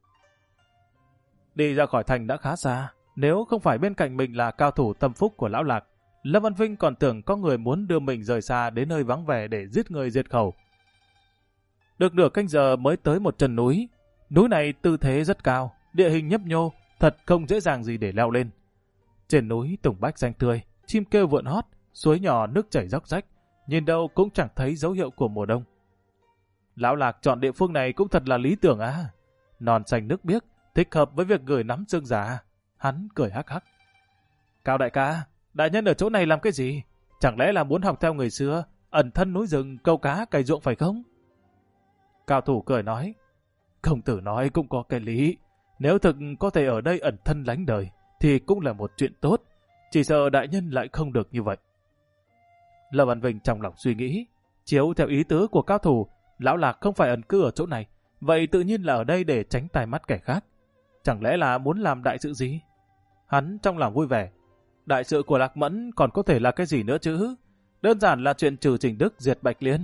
Đi ra khỏi thành đã khá xa. Nếu không phải bên cạnh mình là cao thủ tâm phúc của Lão Lạc, Lâm Văn Vinh còn tưởng có người muốn đưa mình rời xa đến nơi vắng vẻ để giết người diệt khẩu. Được nửa canh giờ mới tới một chân núi. Núi này tư thế rất cao, địa hình nhấp nhô, thật không dễ dàng gì để leo lên. Trên núi tùng bách xanh tươi, chim kêu vượn hót, suối nhỏ nước chảy róc rách, nhìn đâu cũng chẳng thấy dấu hiệu của mùa đông. Lão Lạc chọn địa phương này cũng thật là lý tưởng à. Non xanh nước biếc, thích hợp với việc gửi nắm xương già. Hắn cười hắc hắc. Cao đại ca, đại nhân ở chỗ này làm cái gì? Chẳng lẽ là muốn học theo người xưa, ẩn thân núi rừng, câu cá, cày ruộng phải không? Cao thủ cười nói, công tử nói cũng có cái lý. Nếu thực có thể ở đây ẩn thân lánh đời, thì cũng là một chuyện tốt. Chỉ sợ đại nhân lại không được như vậy. Lâm Văn Vinh trong lòng suy nghĩ, chiếu theo ý tứ của cao thủ, Lão Lạc không phải ẩn cư ở chỗ này, vậy tự nhiên là ở đây để tránh tai mắt kẻ khác. Chẳng lẽ là muốn làm đại sự gì? Hắn trong lòng vui vẻ. Đại sự của Lạc Mẫn còn có thể là cái gì nữa chứ? Đơn giản là chuyện trừ Trình Đức diệt Bạch Liên.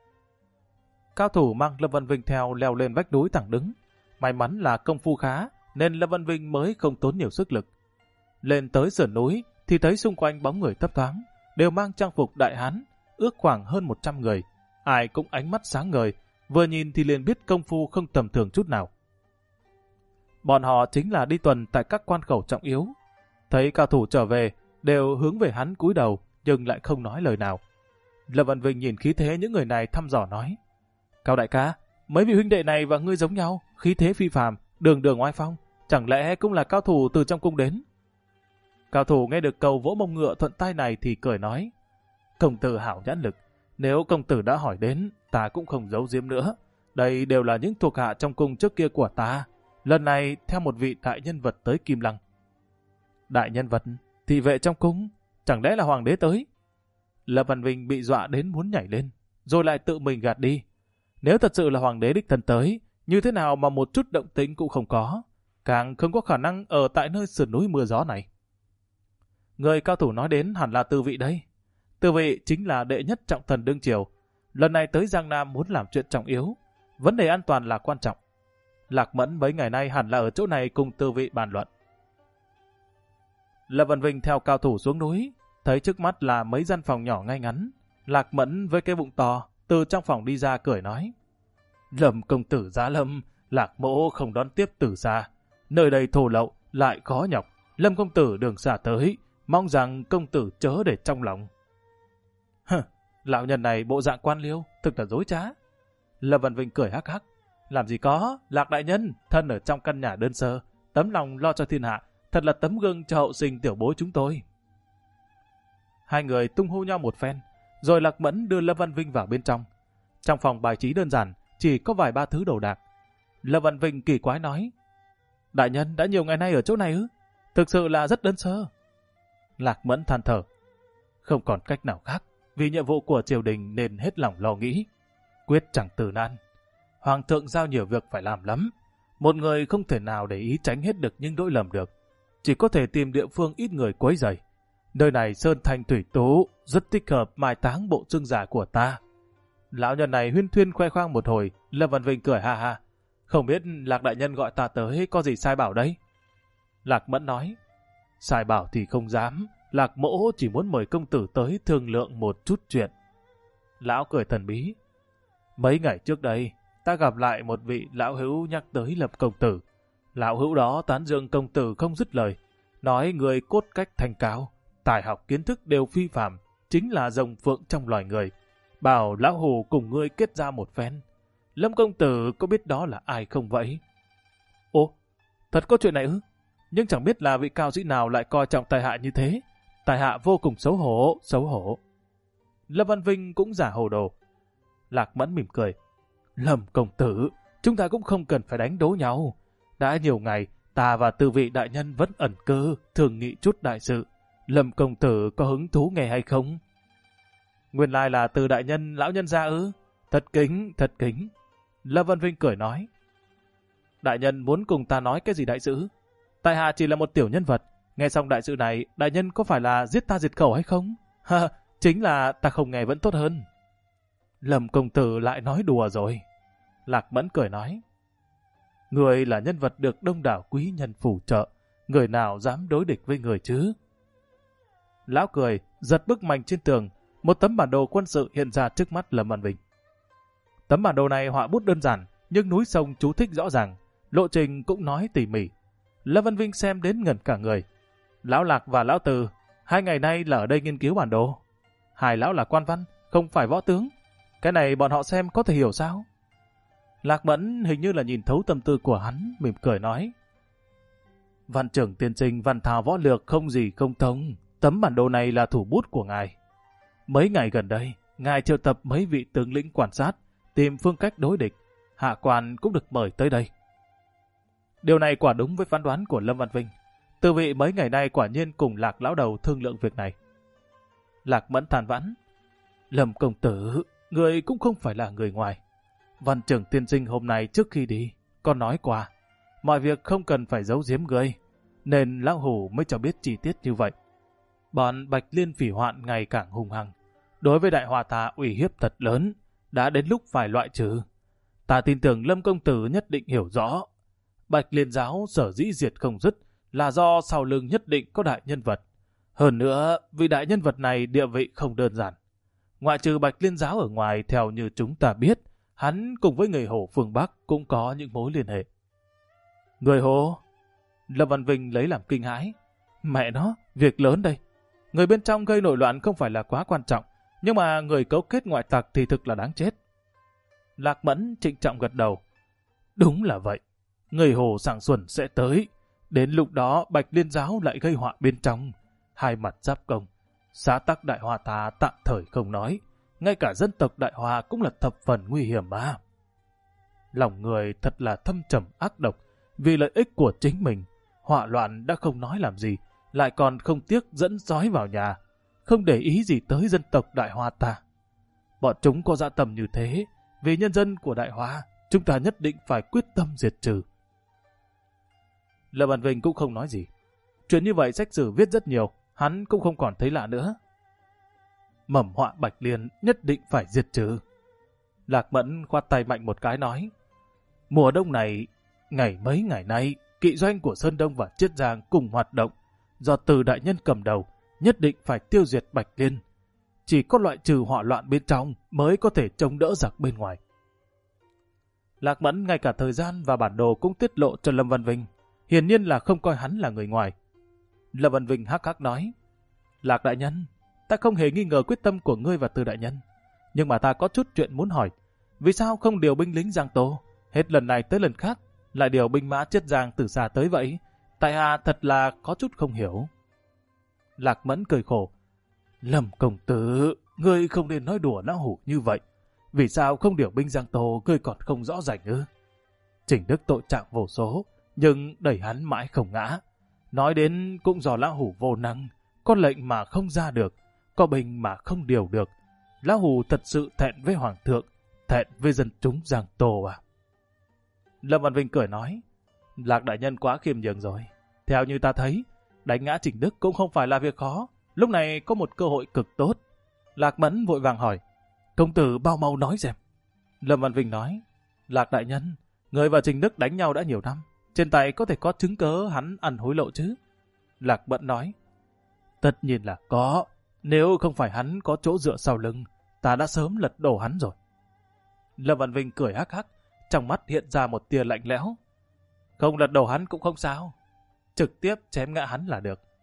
Cao thủ mang Lâm Văn Vinh theo leo lên vách núi thẳng đứng. May mắn là công phu khá, nên Lâm Văn Vinh mới không tốn nhiều sức lực. Lên tới sườn núi thì thấy xung quanh bóng người thấp thoáng, đều mang trang phục đại hán, ước khoảng hơn 100 người. Ai cũng ánh mắt sáng ngời, vừa nhìn thì liền biết công phu không tầm thường chút nào. Bọn họ chính là đi tuần tại các quan khẩu trọng yếu. Thấy cao thủ trở về, đều hướng về hắn cúi đầu, nhưng lại không nói lời nào. Lâm Văn Vinh nhìn khí thế những người này thăm dò nói, Cao đại ca, mấy vị huynh đệ này và ngươi giống nhau, khí thế phi phàm, đường đường oai phong, chẳng lẽ cũng là cao thủ từ trong cung đến? Cao thủ nghe được câu vỗ mông ngựa thuận tay này thì cười nói, công tử hảo nhãn lực, nếu công tử đã hỏi đến, ta cũng không giấu giếm nữa. Đây đều là những thuộc hạ trong cung trước kia của ta, lần này theo một vị đại nhân vật tới Kim Lăng. Đại nhân vật, thị vệ trong cung, chẳng lẽ là hoàng đế tới? Lâm Văn Vinh bị dọa đến muốn nhảy lên, rồi lại tự mình gạt đi. Nếu thật sự là hoàng đế đích thân tới, như thế nào mà một chút động tĩnh cũng không có, càng không có khả năng ở tại nơi sườn núi mưa gió này. Người cao thủ nói đến hẳn là Tư Vị đây. Tư Vị chính là đệ nhất trọng thần đương triều, lần này tới Giang Nam muốn làm chuyện trọng yếu, vấn đề an toàn là quan trọng. Lạc Mẫn mấy ngày nay hẳn là ở chỗ này cùng Tư Vị bàn luận. Lâm Văn Vinh theo cao thủ xuống núi, thấy trước mắt là mấy gian phòng nhỏ ngay ngắn. Lạc Mẫn với cái bụng to từ trong phòng đi ra cười nói, Lâm công tử giá lâm, Lạc mỗ không đón tiếp từ xa. Nơi đây thô lậu, lại khó nhọc. Lâm công tử đường xa tới, mong rằng công tử chớ để trong lòng. Lão nhân này bộ dạng quan liêu, thực là dối trá. Lâm Văn Vinh cười hắc hắc. Làm gì có, Lạc đại nhân, thân ở trong căn nhà đơn sơ, tấm lòng lo cho thiên hạ, thật là tấm gương cho hậu sinh tiểu bối chúng tôi. Hai người tung hô nhau một phen, rồi Lạc Mẫn đưa Lâm Văn Vinh vào bên trong. Trong phòng bài trí đơn giản, chỉ có vài ba thứ đồ đạc. Lâm Văn Vinh kỳ quái nói, đại nhân đã nhiều ngày nay ở chỗ này ư? Thực sự là rất đơn sơ. Lạc Mẫn than thở, không còn cách nào khác, vì nhiệm vụ của triều đình nên hết lòng lo nghĩ. Quyết chẳng từ nan. Hoàng thượng giao nhiều việc phải làm lắm. Một người không thể nào để ý tránh hết được những lỗi lầm được. Chỉ có thể tìm địa phương ít người quấy rầy. Nơi này sơn thanh thủy tú, rất thích hợp mai táng bộ xương giả của ta. Lão nhân này huyên thuyên khoe khoang một hồi, Lâm Văn Vinh cười ha ha. Không biết Lạc đại nhân gọi ta tới có gì sai bảo đấy? Lạc Mẫn nói, sai bảo thì không dám, Lạc mỗ chỉ muốn mời công tử tới thương lượng một chút chuyện. Lão cười thần bí, mấy ngày trước đây, ta gặp lại một vị lão hữu nhắc tới Lập công tử. Lão hữu đó tán dương công tử không dứt lời, nói người cốt cách thanh cao, tài học kiến thức đều phi phàm, chính là rồng phượng trong loài người. Bảo lão hù cùng ngươi kết ra một phen. Lâm công tử có biết đó là ai không vậy? Ồ, thật có chuyện này ư? Nhưng chẳng biết là vị cao sĩ nào lại coi trọng tài hạ như thế. Tài hạ vô cùng xấu hổ, xấu hổ. Lâm Văn Vinh cũng giả hồ đồ. Lạc Mẫn mỉm cười. Lâm công tử, chúng ta cũng không cần phải đánh đố nhau. Đã nhiều ngày, ta và tư vị đại nhân vẫn ẩn cư, thường nghị chút đại sự. Lâm công tử có hứng thú nghe hay không? Nguyên lai là Từ đại nhân lão nhân gia ư? Thật kính, thật kính. Lâm Văn Vinh cười nói. Đại nhân muốn cùng ta nói cái gì đại sự? Tại hạ chỉ là một tiểu nhân vật. Nghe xong đại sự này, đại nhân có phải là giết ta diệt khẩu hay không? Ha, chính là ta không nghe vẫn tốt hơn. Lâm công tử lại nói đùa rồi. Lạc Mẫn cười nói. Người là nhân vật được đông đảo quý nhân phù trợ. Người nào dám đối địch với người chứ? Lão cười, giật bức mảnh trên tường. Một tấm bản đồ quân sự hiện ra trước mắt Lâm Văn Vinh. Tấm bản đồ này họa bút đơn giản, nhưng núi sông chú thích rõ ràng, lộ trình cũng nói tỉ mỉ. Lâm Văn Vinh xem đến ngẩn cả người. Lão Lạc và Lão Từ, 2 ngày nay là ở đây nghiên cứu bản đồ. Hai lão là quan văn, không phải võ tướng. Cái này bọn họ xem có thể hiểu sao? Lạc Mẫn hình như là nhìn thấu tâm tư của hắn, mỉm cười nói. Văn trưởng tiên sinh văn thảo võ lược không gì không thông. Tấm bản đồ này là thủ bút của ngài. Mấy ngày gần đây, ngài triệu tập mấy vị tướng lĩnh quan sát, tìm phương cách đối địch. Hạ quan cũng được mời tới đây. Điều này quả đúng với phán đoán của Lâm Văn Vinh. Tư vị mấy ngày nay quả nhiên cùng Lạc lão đầu thương lượng việc này. Lạc Mẫn than vãn. Lâm công tử, người cũng không phải là người ngoài. Văn trưởng tiên sinh hôm nay trước khi đi, có nói qua, mọi việc không cần phải giấu giếm người, nên lão hủ mới cho biết chi tiết như vậy. Bọn Bạch Liên phỉ hoạn ngày càng hung hăng. Đối với đại hòa ta uy hiếp thật lớn, đã đến lúc phải loại trừ. Ta tin tưởng Lâm công tử nhất định hiểu rõ. Bạch Liên giáo sở dĩ diệt không dứt là do sau lưng nhất định có đại nhân vật. Hơn nữa, vị đại nhân vật này địa vị không đơn giản. Ngoại trừ Bạch Liên giáo ở ngoài, theo như chúng ta biết, hắn cùng với người Hồ phương Bắc cũng có những mối liên hệ. Người Hồ? Lâm Văn Vinh lấy làm kinh hãi. Mẹ nó, việc lớn đây. Người bên trong gây nổi loạn không phải là quá quan trọng, nhưng mà người cấu kết ngoại tặc thì thực là đáng chết. Lạc Mẫn trịnh trọng gật đầu. Đúng là vậy. Người Hồ sảng xuẩn sẽ tới. Đến lúc đó Bạch Liên giáo lại gây họa bên trong. Hai mặt giáp công. Xã tắc Đại Hoa ta tạm thời không nói. Ngay cả dân tộc Đại Hoa cũng là thập phần nguy hiểm mà. Lòng người thật là thâm trầm ác độc. Vì lợi ích của chính mình, họa loạn đã không nói làm gì, lại còn không tiếc dẫn sói vào nhà, không để ý gì tới dân tộc Đại Hoa ta. Bọn chúng có dạ tầm như thế, vì nhân dân của Đại Hoa, chúng ta nhất định phải quyết tâm diệt trừ. Lâm Văn Vinh cũng không nói gì. Chuyện như vậy sách sử viết rất nhiều, hắn cũng không còn thấy lạ nữa. Mầm họa Bạch Liên nhất định phải diệt trừ. Lạc Mẫn khoát tay mạnh một cái nói, mùa đông này, mấy ngày nay, kỵ doanh của Sơn Đông và Chiết Giang cùng hoạt động, do Từ đại nhân cầm đầu, nhất định phải tiêu diệt Bạch Liên. Chỉ có loại trừ họa loạn bên trong mới có thể chống đỡ giặc bên ngoài. Lạc Mẫn ngay cả thời gian và bản đồ cũng tiết lộ cho Lâm Văn Vinh, hiển nhiên là không coi hắn là người ngoài. Lâm Văn Vinh hắc hắc nói, Lạc đại nhân, ta không hề nghi ngờ quyết tâm của ngươi và Từ đại nhân, nhưng mà ta có chút chuyện muốn hỏi. Vì sao không điều binh lính Giang Tô, hết lần này tới lần khác, lại điều binh mã Chiết Giang từ xa tới vậy? Tại hạ thật là có chút không hiểu. Lạc Mẫn cười khổ. Lâm công tử, ngươi không nên nói đùa não hủ như vậy. Vì sao không điều binh Giang Tô, ngươi còn không rõ ràng ư? Trình Đức tội trạng vô số, nhưng đẩy hắn mãi không ngã. Nói đến cũng do lão hủ vô năng, có lệnh mà không ra được, có binh mà không điều được. Lão hủ thật sự thẹn với hoàng thượng, thẹn với dân chúng Giang Tô à. Lâm Văn Vinh cười nói, Lạc đại nhân quá khiêm nhường rồi. Theo như ta thấy, đánh ngã Trình Đức cũng không phải là việc khó. Lúc này có một cơ hội cực tốt. Lạc Mẫn vội vàng hỏi, công tử bao mau nói xem. Lâm Văn Vinh nói, Lạc đại nhân, Người và Trình Đức đánh nhau đã nhiều năm, trên tay có thể có chứng cớ hắn ăn hối lộ chứ? Lạc Bận nói, tất nhiên là có, nếu không phải hắn có chỗ dựa sau lưng, ta đã sớm lật đổ hắn rồi. Lâm Văn Vinh cười hắc hắc, trong mắt hiện ra một tia lạnh lẽo. Không lật đổ hắn cũng không sao, trực tiếp chém ngã hắn là được.